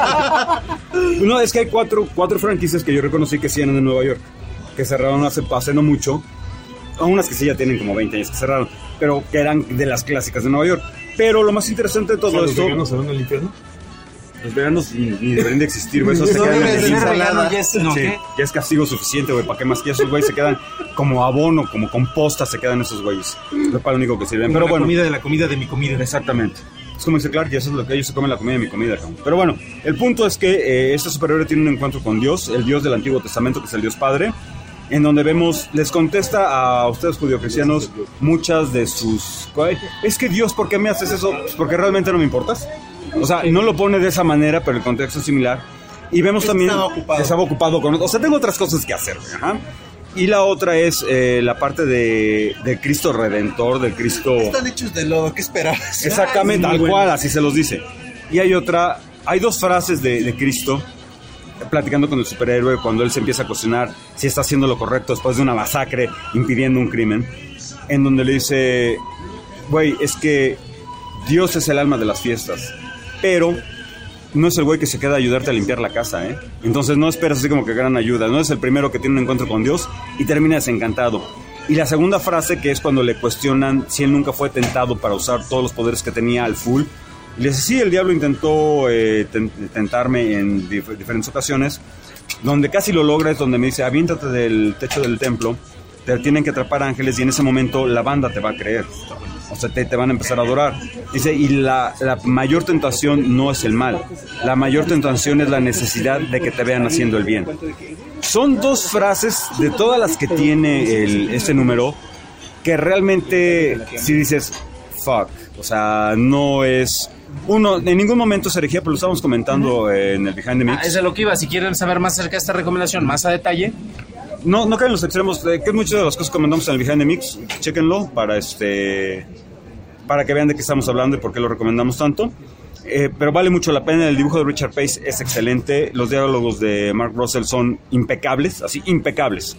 no, es que hay cuatro, cuatro franquicias que yo reconocí que sí eran de Nueva York, que cerraron hace, hace no mucho. Unas que sí ya tienen como veinte años que cerraron, pero que eran de las clásicas de Nueva York. Pero lo más interesante de todo ¿Los esto... ¿Los veganos se van al infierno? Los veganos ni, ni deberían de existir, güey. Esos se No, quedan en debe el ser limbo. vegano, ya es- no, Sí, ¿qué? ya es castigo suficiente, güey. ¿Para qué más? Que esos güeyes se quedan como abono, como composta, se quedan esos güeyes. Es para lo único que sirven. Como Pero la bueno, comida de la comida de mi comida. exactamente. Es como dice Clark, y eso es lo que ellos se comen, la comida de mi comida, cabrón. Pero bueno, el punto es que eh, este superhéroe tiene un encuentro con Dios, el Dios del Antiguo Testamento, que es el Dios Padre, en donde vemos, les contesta a ustedes judio-cristianos muchas de sus... Es que Dios, ¿por qué me haces eso? Pues porque realmente no me importas. O sea, no lo pone de esa manera, pero el contexto es similar. Y vemos también... Estaba ocupado. Estaba ocupado con... O sea, tengo otras cosas que hacer, güey, ajá. Y la otra es eh, la parte de, de Cristo Redentor, de Cristo... Están hechos de lodo, ¿qué esperabas? Exactamente, Ay, tal muy cual, bueno. así se los dice. Y hay otra, hay dos frases de, de Cristo platicando con el superhéroe cuando él se empieza a cuestionar si está haciendo lo correcto después de una masacre impidiendo un crimen, en donde le dice, güey, es que Dios es el alma de las fiestas, pero no es el güey que se queda a ayudarte a limpiar la casa, ¿eh? Entonces no esperas así como que gran ayuda, no es el primero que tiene un encuentro con Dios y termina desencantado. Y la segunda frase, que es cuando le cuestionan si él nunca fue tentado para usar todos los poderes que tenía al full, y le dice, sí, el diablo intentó eh, ten- tentarme en dif- diferentes ocasiones, donde casi lo logra es donde me dice, aviéntate del techo del templo, te tienen que atrapar ángeles y en ese momento la banda te va a creer, o sea, te, te van a empezar a adorar. Dice, y la, la mayor tentación no es el mal, la mayor tentación es la necesidad de que te vean haciendo el bien. Son dos frases de todas las que tiene el, este número que realmente, si dices, fuck, o sea, no es... Uno, en ningún momento es herejía, pero lo estábamos comentando eh, en el Behind the Mix. Ah, es de lo que iba. Si quieren saber más acerca de esta recomendación, más a detalle, No, no caen en los extremos, eh, que es muchas de las cosas que comentamos en el Behind the Mix, chéquenlo para este para que vean de qué estamos hablando y por qué lo recomendamos tanto. Eh, pero vale mucho la pena, el dibujo de Richard Pace es excelente, los diálogos de Mark Russell son impecables, así, impecables.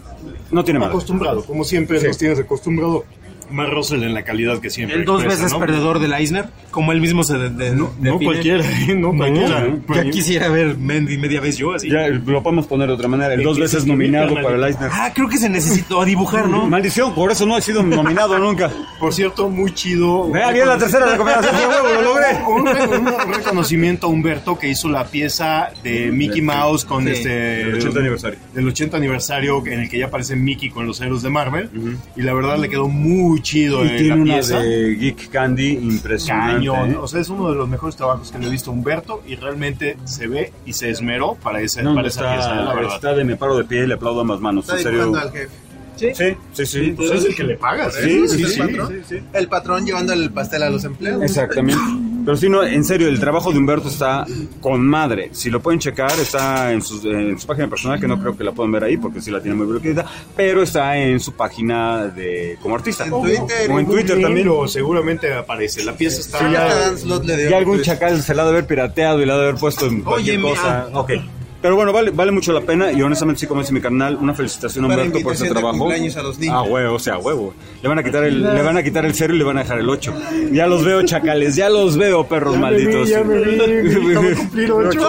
No tiene malo. Acostumbrado, como siempre Sí. nos tienes acostumbrado. Mark Russell en la calidad que siempre El dos expresa, veces ¿no? perdedor del Eisner, como él mismo se de, de- No, define. no cualquiera, ¿eh? no cualquiera. Ya quisiera ver media, media vez yo así. Ya lo podemos poner de otra manera, el ¿En dos qué veces se escribe, nominado carnal? para el Eisner. Ah, creo que se necesitó dibujar, ¿no? Maldición, por eso no he sido nominado nunca. Por cierto, muy chido. Vea, bien la tercera recomendación, de huevo, lo logré. Un, un- un reconocimiento a Humberto que hizo la pieza de Mickey Mouse con Sí, este del ochenta aniversario. del ochenta aniversario en el que ya aparece Mickey con los héroes de Marvel y la verdad le quedó muy chido Y eh, tiene la una pieza. de Geek Candy impresionante. Cañón, ¿eh? o sea, es uno de los mejores trabajos que le he visto a Humberto y realmente se ve y se esmeró para, ese, No, para esa está, pieza, eh, la verdad. está de me paro de pie y le aplaudo ambas manos. Está En serio. dibujando al jefe. Sí, sí, sí. sí. Pues es el que le pagas, ¿eh? Sí, ¿Es sí, el sí, patrón? sí, sí. El patrón llevando el pastel a los empleados. Exactamente. Pero sí, no, en serio, el trabajo de Humberto está con madre. Si lo pueden checar, está en su, en su página personal, que no creo que la puedan ver ahí porque sí la tiene muy bloqueada, pero está en su página de como artista. En Twitter. O en Twitter también. O seguramente aparece. La pieza está... Sí, ya, Dan Slott le dio ya algún retweet. chacal se la ha de haber pirateado y la ha de haber puesto en cualquier Oye, cosa. Ok. Pero bueno, vale, vale mucho la pena y honestamente sí, como dice mi carnal, una felicitación a Para Humberto por ese invitación de trabajo. cumpleaños a los niños. Ah, huevo, o sea, huevo. Le van a quitar el, le van a quitar el cero y le van a dejar el ocho. Ya los veo, chacales, ya los veo, perros malditos. Ya me vi, acabo de cumplir ocho.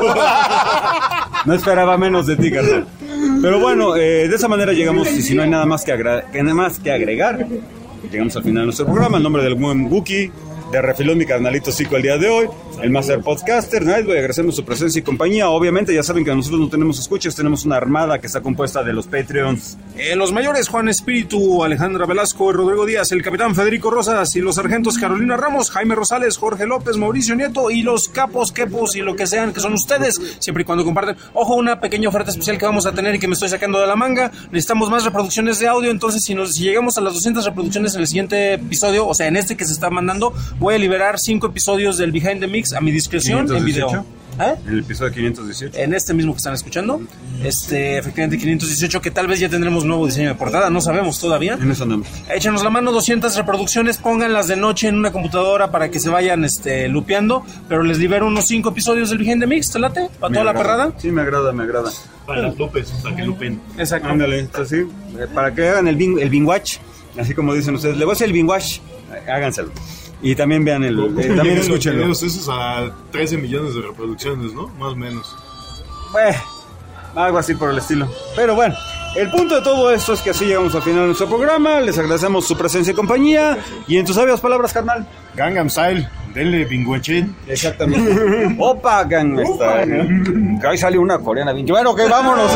No esperaba menos de ti, carnal. Pero bueno, eh, de esa manera llegamos, y si no hay nada más que, agra- que nada más que agregar, llegamos al final de nuestro programa. En nombre del buen Wookie, de refilón mi carnalito Zico el día de hoy, el Master Podcaster, Nightway, agradecemos su presencia y compañía. Obviamente ya saben que nosotros no tenemos escuchas, tenemos una armada que está compuesta de los Patreons. Eh, los mayores, Juan Espíritu, Alejandra Velasco, Rodrigo Díaz, el capitán Federico Rosas y los sargentos Carolina Ramos, Jaime Rosales, Jorge López, Mauricio Nieto y los capos, quepos y lo que sean que son ustedes, siempre y cuando comparten. Ojo, una pequeña oferta especial que vamos a tener y que me estoy sacando de la manga. Necesitamos más reproducciones de audio, entonces si, nos, si llegamos a las doscientas reproducciones en el siguiente episodio, o sea, en este que se está mandando, voy a liberar cinco episodios del Behind the Mix a mi discreción en video. ¿Eh? En el episodio quinientos dieciocho. En este mismo que están escuchando. Este, efectivamente, quinientos dieciocho, que tal vez ya tendremos nuevo diseño de portada, no sabemos todavía. En eso andamos. Échanos la mano, doscientas reproducciones, pónganlas de noche en una computadora para que se vayan este, lupeando, pero les libero unos cinco episodios del Behind the Mix, ¿te late? ¿Para Me toda la agrada. perrada? Sí, me agrada, me agrada. Para las lupes, para que lupen. Exacto. Ándale, así, eh, para que hagan el bing, el bing watch, así como dicen ustedes. Le voy a hacer el bing watch, eh, háganselo. Y también vean el, eh, también escúchenlo. Los esos a trece millones de reproducciones, ¿no? Más o menos. Bueno, algo así por el estilo. Pero bueno, el punto de todo esto es que así llegamos al final de nuestro programa. Les agradecemos su presencia y compañía. Y en tus sabias palabras, carnal. Gangnam Style, denle binguechen. Exactamente. Opa, Gangnam Style. Que ahí salió una coreana bien. Bueno, que vámonos.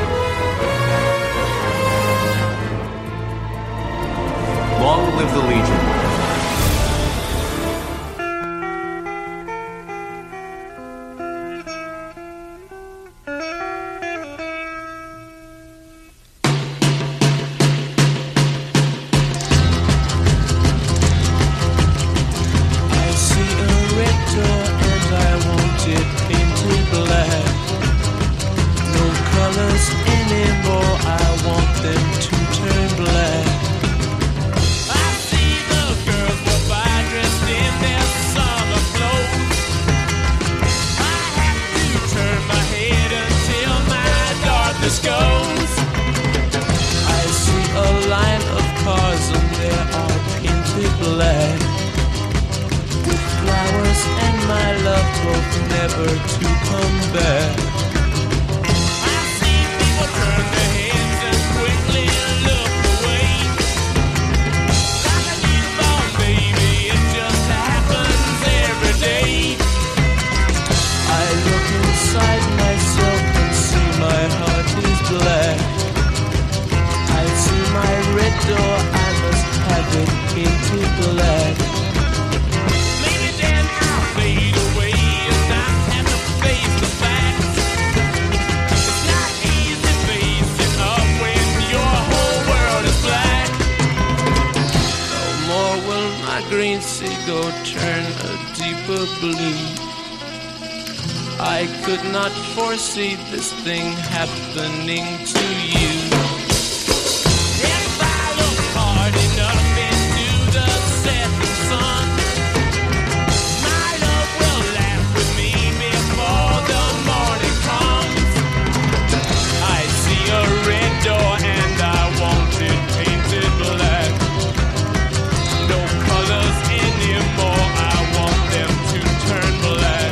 Long live the Legion. I could not foresee this thing happening to you. If I look hard enough into the setting sun, my love will laugh with me before the morning comes. I see a red door and I want it painted black. No colors anymore, I want them to turn black.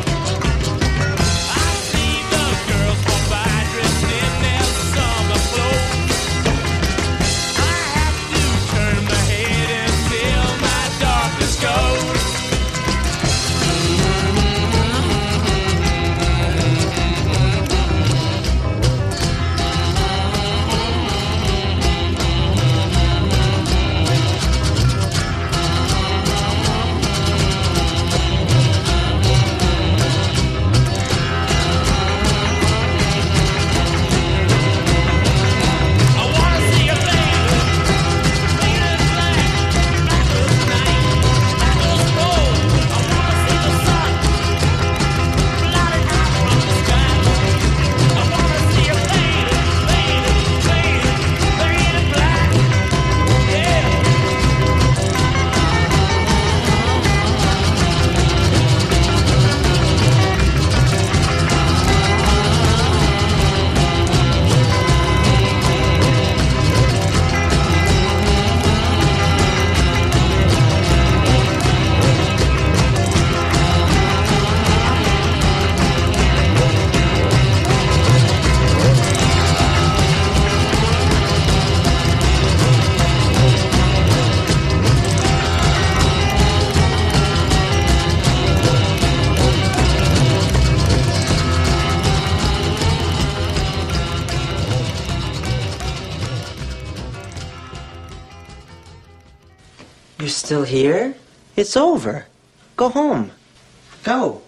You're still here? It's over. Go home. Go.